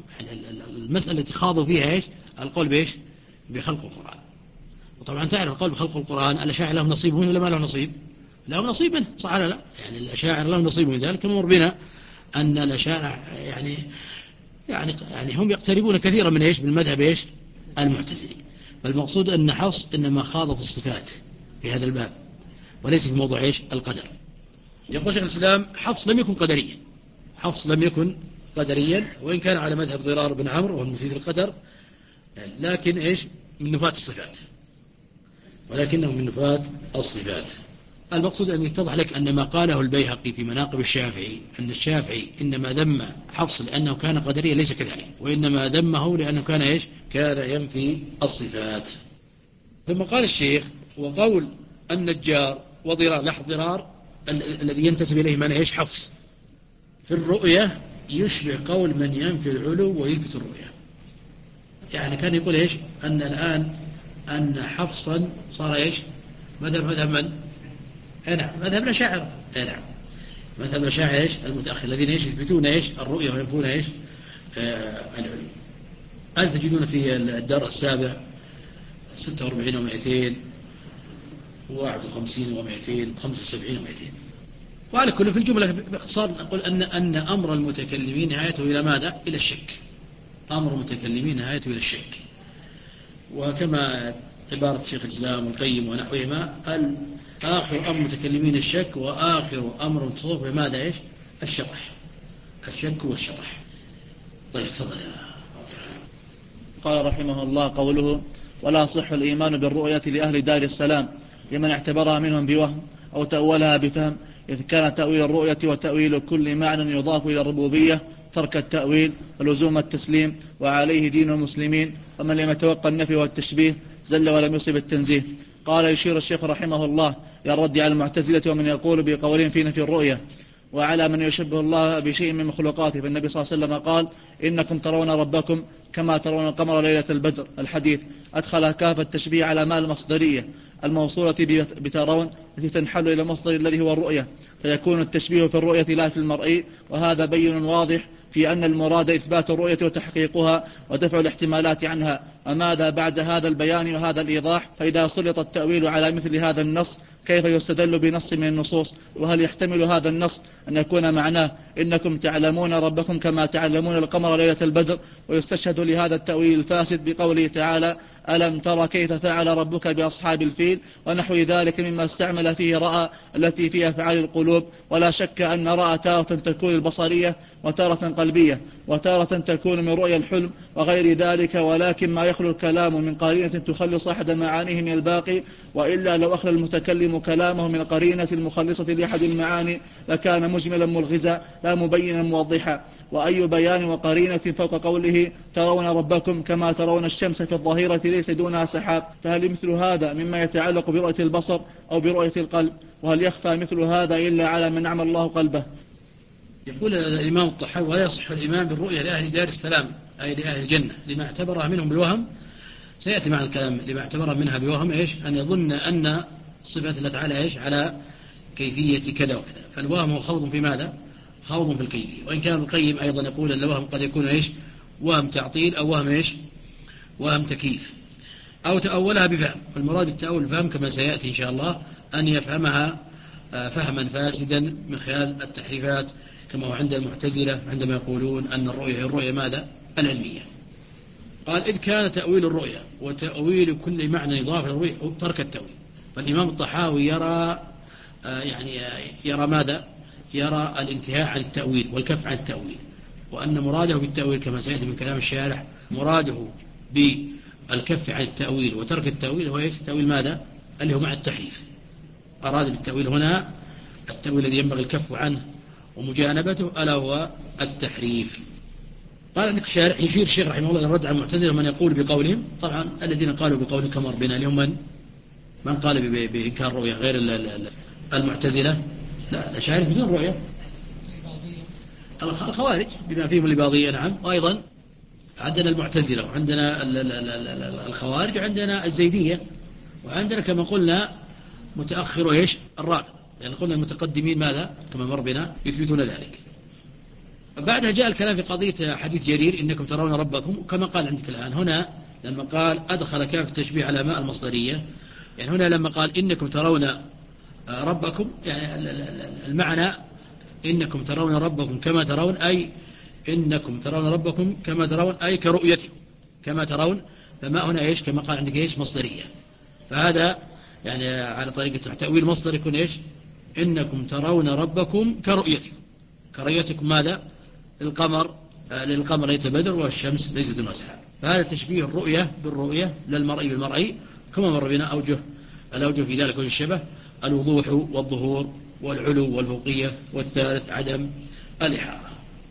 المسألة التي خاضوا فيها إيش؟ القول بإيش؟ بخلق القرآن. وطبعا تعرف القول بخلق القرآن الأشاعرة لهم نصيب منه ولا ما لهم نصيب؟ لهم نصيب منه، صح ولا لا؟ يعني الأشاعرة لهم نصيب من ذلك. مر بنا أن الأشاعرة يعني يعني يعني هم يقتربون كثيرا من إيش؟ من المذهب إيش؟ المعتزلي. فالمقصود أن حفص إنما خاض في الصفات في هذا الباب وليس في موضوع إيش؟ القدر. يقول شيخ الإسلام حفص لم يكن قدريا، حفص لم يكن قدريا وإن كان على مذهب ضرار بن عمرو وهو المفيد القدر، لكن إيش؟ من نفاة الصفات، ولكنه من نفاة الصفات. المقصود أن يتضح لك أن ما قاله البيهقي في مناقب الشافعي أن الشافعي إنما ذم حفص لأنه كان قدريا ليس كذلك، وإنما ذمه لأنه كان إيش؟ كان ينفي الصفات. ثم قال الشيخ وقول النجار وضرار، لحظ ضرار الذي ينتسب إليه من إيش؟ حفص في الرؤية يشبه قول من ينفي العلو ويثبت الرؤية. يعني كان يقول إيش؟ أن الآن أن حفصا صار إيش؟ مذهب مذهب من؟ نعم مذهب الأشاعرة. نعم مذهب الأشاعرة إيش؟ المتأخر الذين إيش؟ يثبتون إيش؟ الرؤية وينفون إيش؟ آه العلو. هذا تجدون في الدار السابع ستة وأربعين ومائتين واحد وخمسين ومائتين خمسة وسبعين ومائتين. وعلى كل في الجملة باختصار نقول أن أن أمر المتكلمين نهايته إلى ماذا؟ إلى الشك. أمر المتكلمين نهايته إلى الشك. وكما عبارة شيخ الإسلام والقيم ونحوهما قال آخر أمر المتكلمين الشك وآخر أمر المتصوف ماذا إيش؟ الشطح. الشك والشطح. طيب تفضل يا قال رحمه الله قوله ولا صح الإيمان بالرؤية لأهل دار السلام لمن اعتبرها منهم بوهم أو تأولها بفهم، إذ كان تأويل الرؤية وتأويل كل معنى يضاف إلى الربوبية ترك التأويل ولزوم التسليم، وعليه دين المسلمين، ومن لم يتوقع النفي والتشبيه زل ولم يصب التنزيه. قال يشير الشيخ رحمه الله إلى الرد على المعتزلة ومن يقول بقولهم في نفي الرؤية وعلى من يشبه الله بشيء من مخلوقاته. فالنبي صلى الله عليه وسلم قال إنكم ترون ربكم كما ترون القمر ليلة البدر الحديث، أدخل كافة التشبيه على ما المصدرية الموصولة بترون التي تنحل إلى المصدر الذي هو الرؤية، فيكون التشبيه في الرؤية لا في المرئي، وهذا بين واضح في أن المراد إثبات الرؤية وتحقيقها ودفع الاحتمالات عنها. وماذا بعد هذا البيان وهذا الإيضاح؟ فإذا سلط التأويل على مثل هذا النص كيف يستدل بنص من النصوص؟ وهل يحتمل هذا النص أن يكون معناه إنكم تعلمون ربكم كما تعلمون القمر ليلة البدر، ويستشهد لهذا التأويل الفاسد بقوله تعالى ألم ترى كيف فعل ربك بأصحاب الفيل ونحو ذلك مما استعمل فيه رأى التي فيها أفعال القلوب. ولا شك أن رأى تارة تكون البصرية وتارة قلبية وتارة تكون من رؤيا الحلم وغير ذلك، ولكن ما يخلو الكلام من قرينة تخلص أحد معانيه من الباقي، وإلا لو أخلى المتكلم كلامه من القرينة المخلصة لأحد المعاني لكان مجملا ملغزا لا مبينا موضحا. وأي بيان وقرينة فوق قوله ترون ربكم كما ترون الشمس في الظهيرة ليس دونها سحاب؟ فهل مثل هذا مما يتعلق برؤية البصر أو برؤية القلب؟ وهل يخفى مثل هذا إلا على من عمى الله قلبه؟ يقول الإمام الطحاوي ولا يصح الإيمان بالرؤية لأهل دار السلام أي لأهل الجنة لما اعتبرها منهم بوهم، سيأتي مع الكلام، لما اعتبرها منها بوهم إيش؟ أن يظن أن صفات الله تعالى إيش؟ على كيفية كذا وكذا. فالوهم هو خوض في ماذا؟ خوض في الكيفية. وإن كان القيم أيضا يقول أن الوهم قد يكون إيش؟ وهم تعطيل أو وهم إيش؟ وهم تكييف أو تأولها بفهم. والمراد بالتأول الفهم كما سيأتي إن شاء الله أن يفهمها فهما فاسدا من خلال التحريفات كما هو عند المعتزلة عندما يقولون أن الرؤية هي الرؤية ماذا؟ العلمية. قال إذ كان تأويل الرؤية وتأويل كل معنى إضافة للرؤية ترك التأويل. فالإمام الطحاوي يرى يعني يرى ماذا؟ يرى الانتهاء عن التأويل والكف عن التأويل، وأن مراده بالتأويل كما سيأتي من كلام الشارح مراده بالكف عن التأويل وترك التأويل هو إيش؟ تأويل ماذا؟ اللي هو مع التحريف. أراد بالتأويل هنا التأويل الذي ينبغي الكف عنه ومجانبته ألا هو التحريف. قال عندك الشارح يشير الشيخ رحمه الله الرد على المعتزلة من يقول بقولهم، طبعا الذين قالوا بقول كما ربنا لهم من من قال بإنكار الرؤية غير المعتزلة؟ لا الأشاعرة بدون الرؤية، الخوارج بما فيهم الإباضية نعم، وأيضا عندنا المعتزلة وعندنا الخوارج وعندنا الزيدية وعندنا كما قلنا متأخر إيش؟ الرافضة، يعني قلنا المتقدمين ماذا كما مر بنا يثبتون ذلك. بعدها جاء الكلام في قضية حديث جرير إنكم ترون ربكم، كما قال عندك الآن هنا لما قال أدخل كاف التشبيه على ماء المصدرية، يعني هنا لما قال إنكم ترون ربكم يعني المعنى إنكم ترون ربكم كما ترون أي إنكم ترون ربكم كما ترون أي كرؤيتكم كما ترون، فما هنا إيش كما قال عندك إيش مصدرية. فهذا يعني على طريقة تأويل مصدر يكون إيش إنكم ترون ربكم كرؤيتكم، كرؤيتكم ماذا؟ القمر للقمر يتبدر والشمس ليس دون سحاب. فهذا تشبيه الرؤية بالرؤية للمرئي بالمرئي كما مر بنا أوجه الأوجه في ذلك وجه الشبه الوضوح والظهور والعلو والفوقية، والثالث عدم الإحاطة.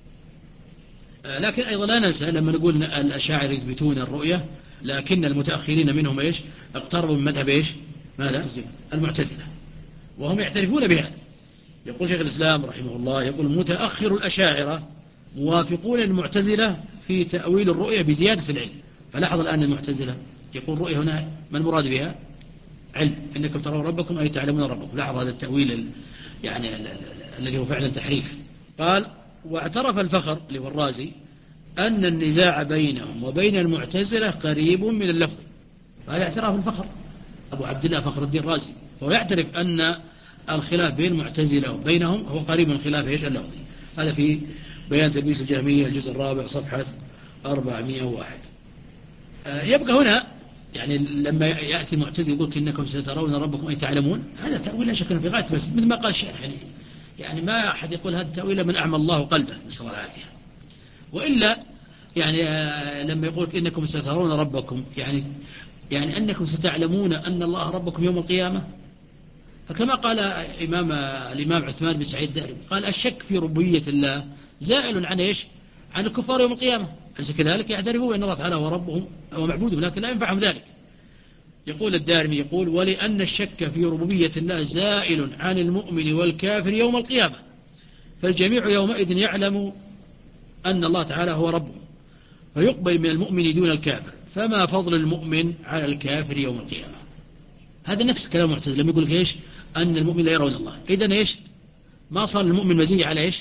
لكن أيضا لا ننسى لما نقول الأشاعرة يثبتون الرؤية لكن المتأخرين منهم إيش اقتربوا من مذهب إيش ماذا؟ المعتزلة، وهم يعترفون بهذا. يقول شيخ الإسلام رحمه الله يقول متأخر الأشاعرة موافقون المعتزلة في تأويل الرؤية بزيادة العلم. فلاحظ الآن المعتزلة يقول الرؤية هنا ما المراد بها؟ علم، إنكم ترون ربكم أي تعلمون ربكم. لاحظ هذا التأويل يعني الذي هو فعلا تحريف. قال واعترف الفخر اللي هو الرازي أن النزاع بينهم وبين المعتزلة قريب من اللفظ. هذا اعتراف الفخر أبو عبد الله فخر الدين الرازي، هو يعترف أن الخلاف بين المعتزلة وبينهم هو قريب من خلاف ايش اللفظي. هذا في بيان تلبيس الجهمية الجزء الرابع صفحة أربعمائة وواحد. يبقى هنا يعني لما يأتي المعتزلة يقول إنكم سترون ربكم أي تعلمون، هذا تأويل لا شك في غاية، بس مثل ما قال الشارح يعني يعني ما أحد يقول هذا تأويل من أعمى الله قلبه نسأل الله العافية. وإلا يعني لما يقول إنكم سترون ربكم يعني يعني أنكم ستعلمون أن الله ربكم يوم القيامة. فكما قال إمام الإمام عثمان بن سعيد الدارمي قال الشك في ربوبية الله زائل عن إيش؟ عن الكفار يوم القيامة. أليس كذلك؟ يعترفون أن الله تعالى هو ربهم ومعبودهم لكن لا ينفعهم ذلك. يقول الدارمي يقول ولأن الشك في ربوبية الله زائل عن المؤمن والكافر يوم القيامة، فالجميع يومئذ يعلم أن الله تعالى هو ربهم، فيقبل من المؤمن دون الكافر، فما فضل المؤمن على الكافر يوم القيامة. هذا نفس كلام المعتزلة لما يقول لك إيش؟ أن المؤمن لا يرون الله. إذن إيش؟ ما صار المؤمن مزية على إيش؟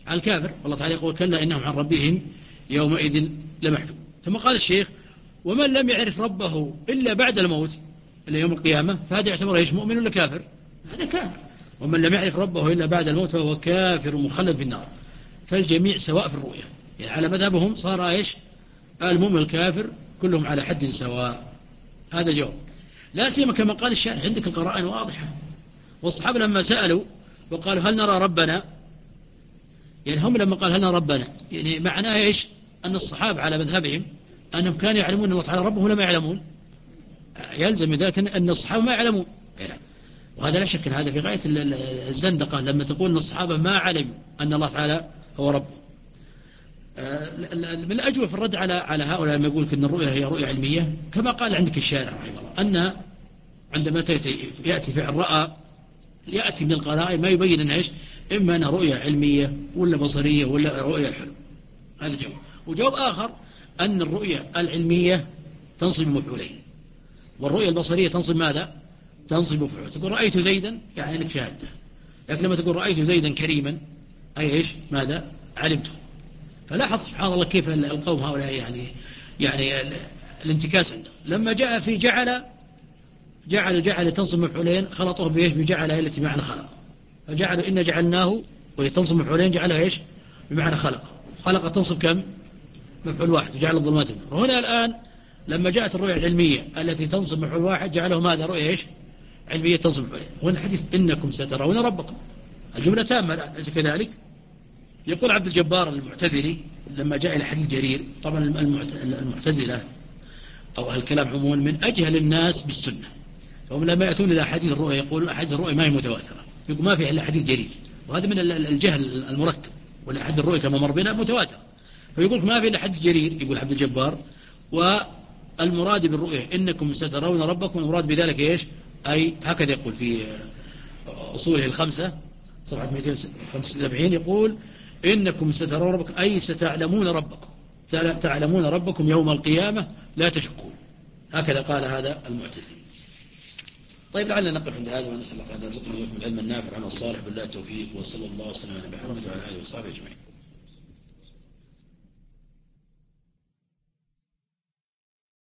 على الكافر. والله تعالى يقول كلا إنهم عن ربهم يومئذ لمحجوب. ثم قال الشيخ ومن لم يعرف ربه إلا بعد الموت إلا يوم القيامة فهذا يعتبر إيش مؤمن ولا كافر؟ هذا كافر. ومن لم يعرف ربه إلا بعد الموت فهو كافر مخلد في النار. فالجميع سواء في الرؤية، يعني على مذهبهم صار إيش المؤمن الكافر كلهم على حد سواء. هذا جواب. لا سيما كما قال الشارح عندك القرائن واضحة. والصحابة لما سألوا وقالوا هل نرى ربنا، يعني هم لما قال هل نرى ربنا يعني معناه إيش أن الصحابة على مذهبهم أنهم كانوا يعلمون أن الله تعالى ربهم ولا ما يعلمون. يلزم ذلك أن الصحابة ما يعلمون. وهذا لا شك أن هذا في غاية الزندقة لما تقول أن الصحابة ما علموا أن الله تعالى هو رب. من الأجوبة في الرد على على هؤلاء لما يقول أن الرؤية هي رؤية علمية كما قال عندك الشارع رحمه الله أن عندما يأتي فعل رأى يأتي من القرائن ما يبين أنها إيش إما أنها رؤية علمية ولا بصرية ولا رؤية الحلم. هذا جواب. وجواب آخر أن الرؤية العلمية تنصب مفعولين والرؤية البصرية تنصب ماذا؟ تنصب مفعول. تقول رأيت زيدا يعني أنك شاهدته، لكن لما تقول رأيت زيدا كريما أي إيش ماذا؟ علمته. فلاحظ سبحان الله كيف القوم هؤلاء يعني يعني الانتكاس عندهم. لما جاء في جعل جعل جعل تنصب مفعولين خلطوه بإيش بجعل التي بمعنى خلق، فجعلوا إن جعلناه وهي تنصب مفعولين جعلها إيش بمعنى خلق. خلق تنصب كم؟ مفعول واحد وجعل الظلمات النور. وهنا الآن لما جاءت الرؤية العلمية التي تنصب مفعول واحد جعله ماذا؟ رؤية إيش علمية تنصب مفعولين. وهنا الحديث إنكم سترون ربكم الجملة تامة الآن أليس كذلك؟ يقول عبد الجبار المعتزلي لما جاء إلى حديث جرير، طبعا المعتزلة أو أهل الكلام عموما من أجهل الناس بالسنة، فهم لما يأتون إلى حديث الرؤية يقولون أحاديث الرؤية ما هي متواترة، يقول ما في إلا حديث جرير، وهذا من الجهل المركب. والأحاديث الرؤية كما مر بنا متواترة، فيقول ما في إلا حديث جرير يقول عبد الجبار، والمراد بالرؤية إنكم سترون ربكم، المراد بذلك إيش؟ أي هكذا يقول في أصوله الخمسة صفحة مئتين وخمسة وسبعين يقول إنكم سترون ربكم أي ستعلمون ربكم، تعلمون ربكم يوم القيامة لا تشكون. هكذا قال هذا المعتزلي. طيب لعلنا نقف عند هذا ونسأل الله تعالى أن يرزقنا وإياكم العلم النافع والعمل الصالح بالله التوفيق، وصلى الله وسلم على محمد وعلى آله وصحبه أجمعين.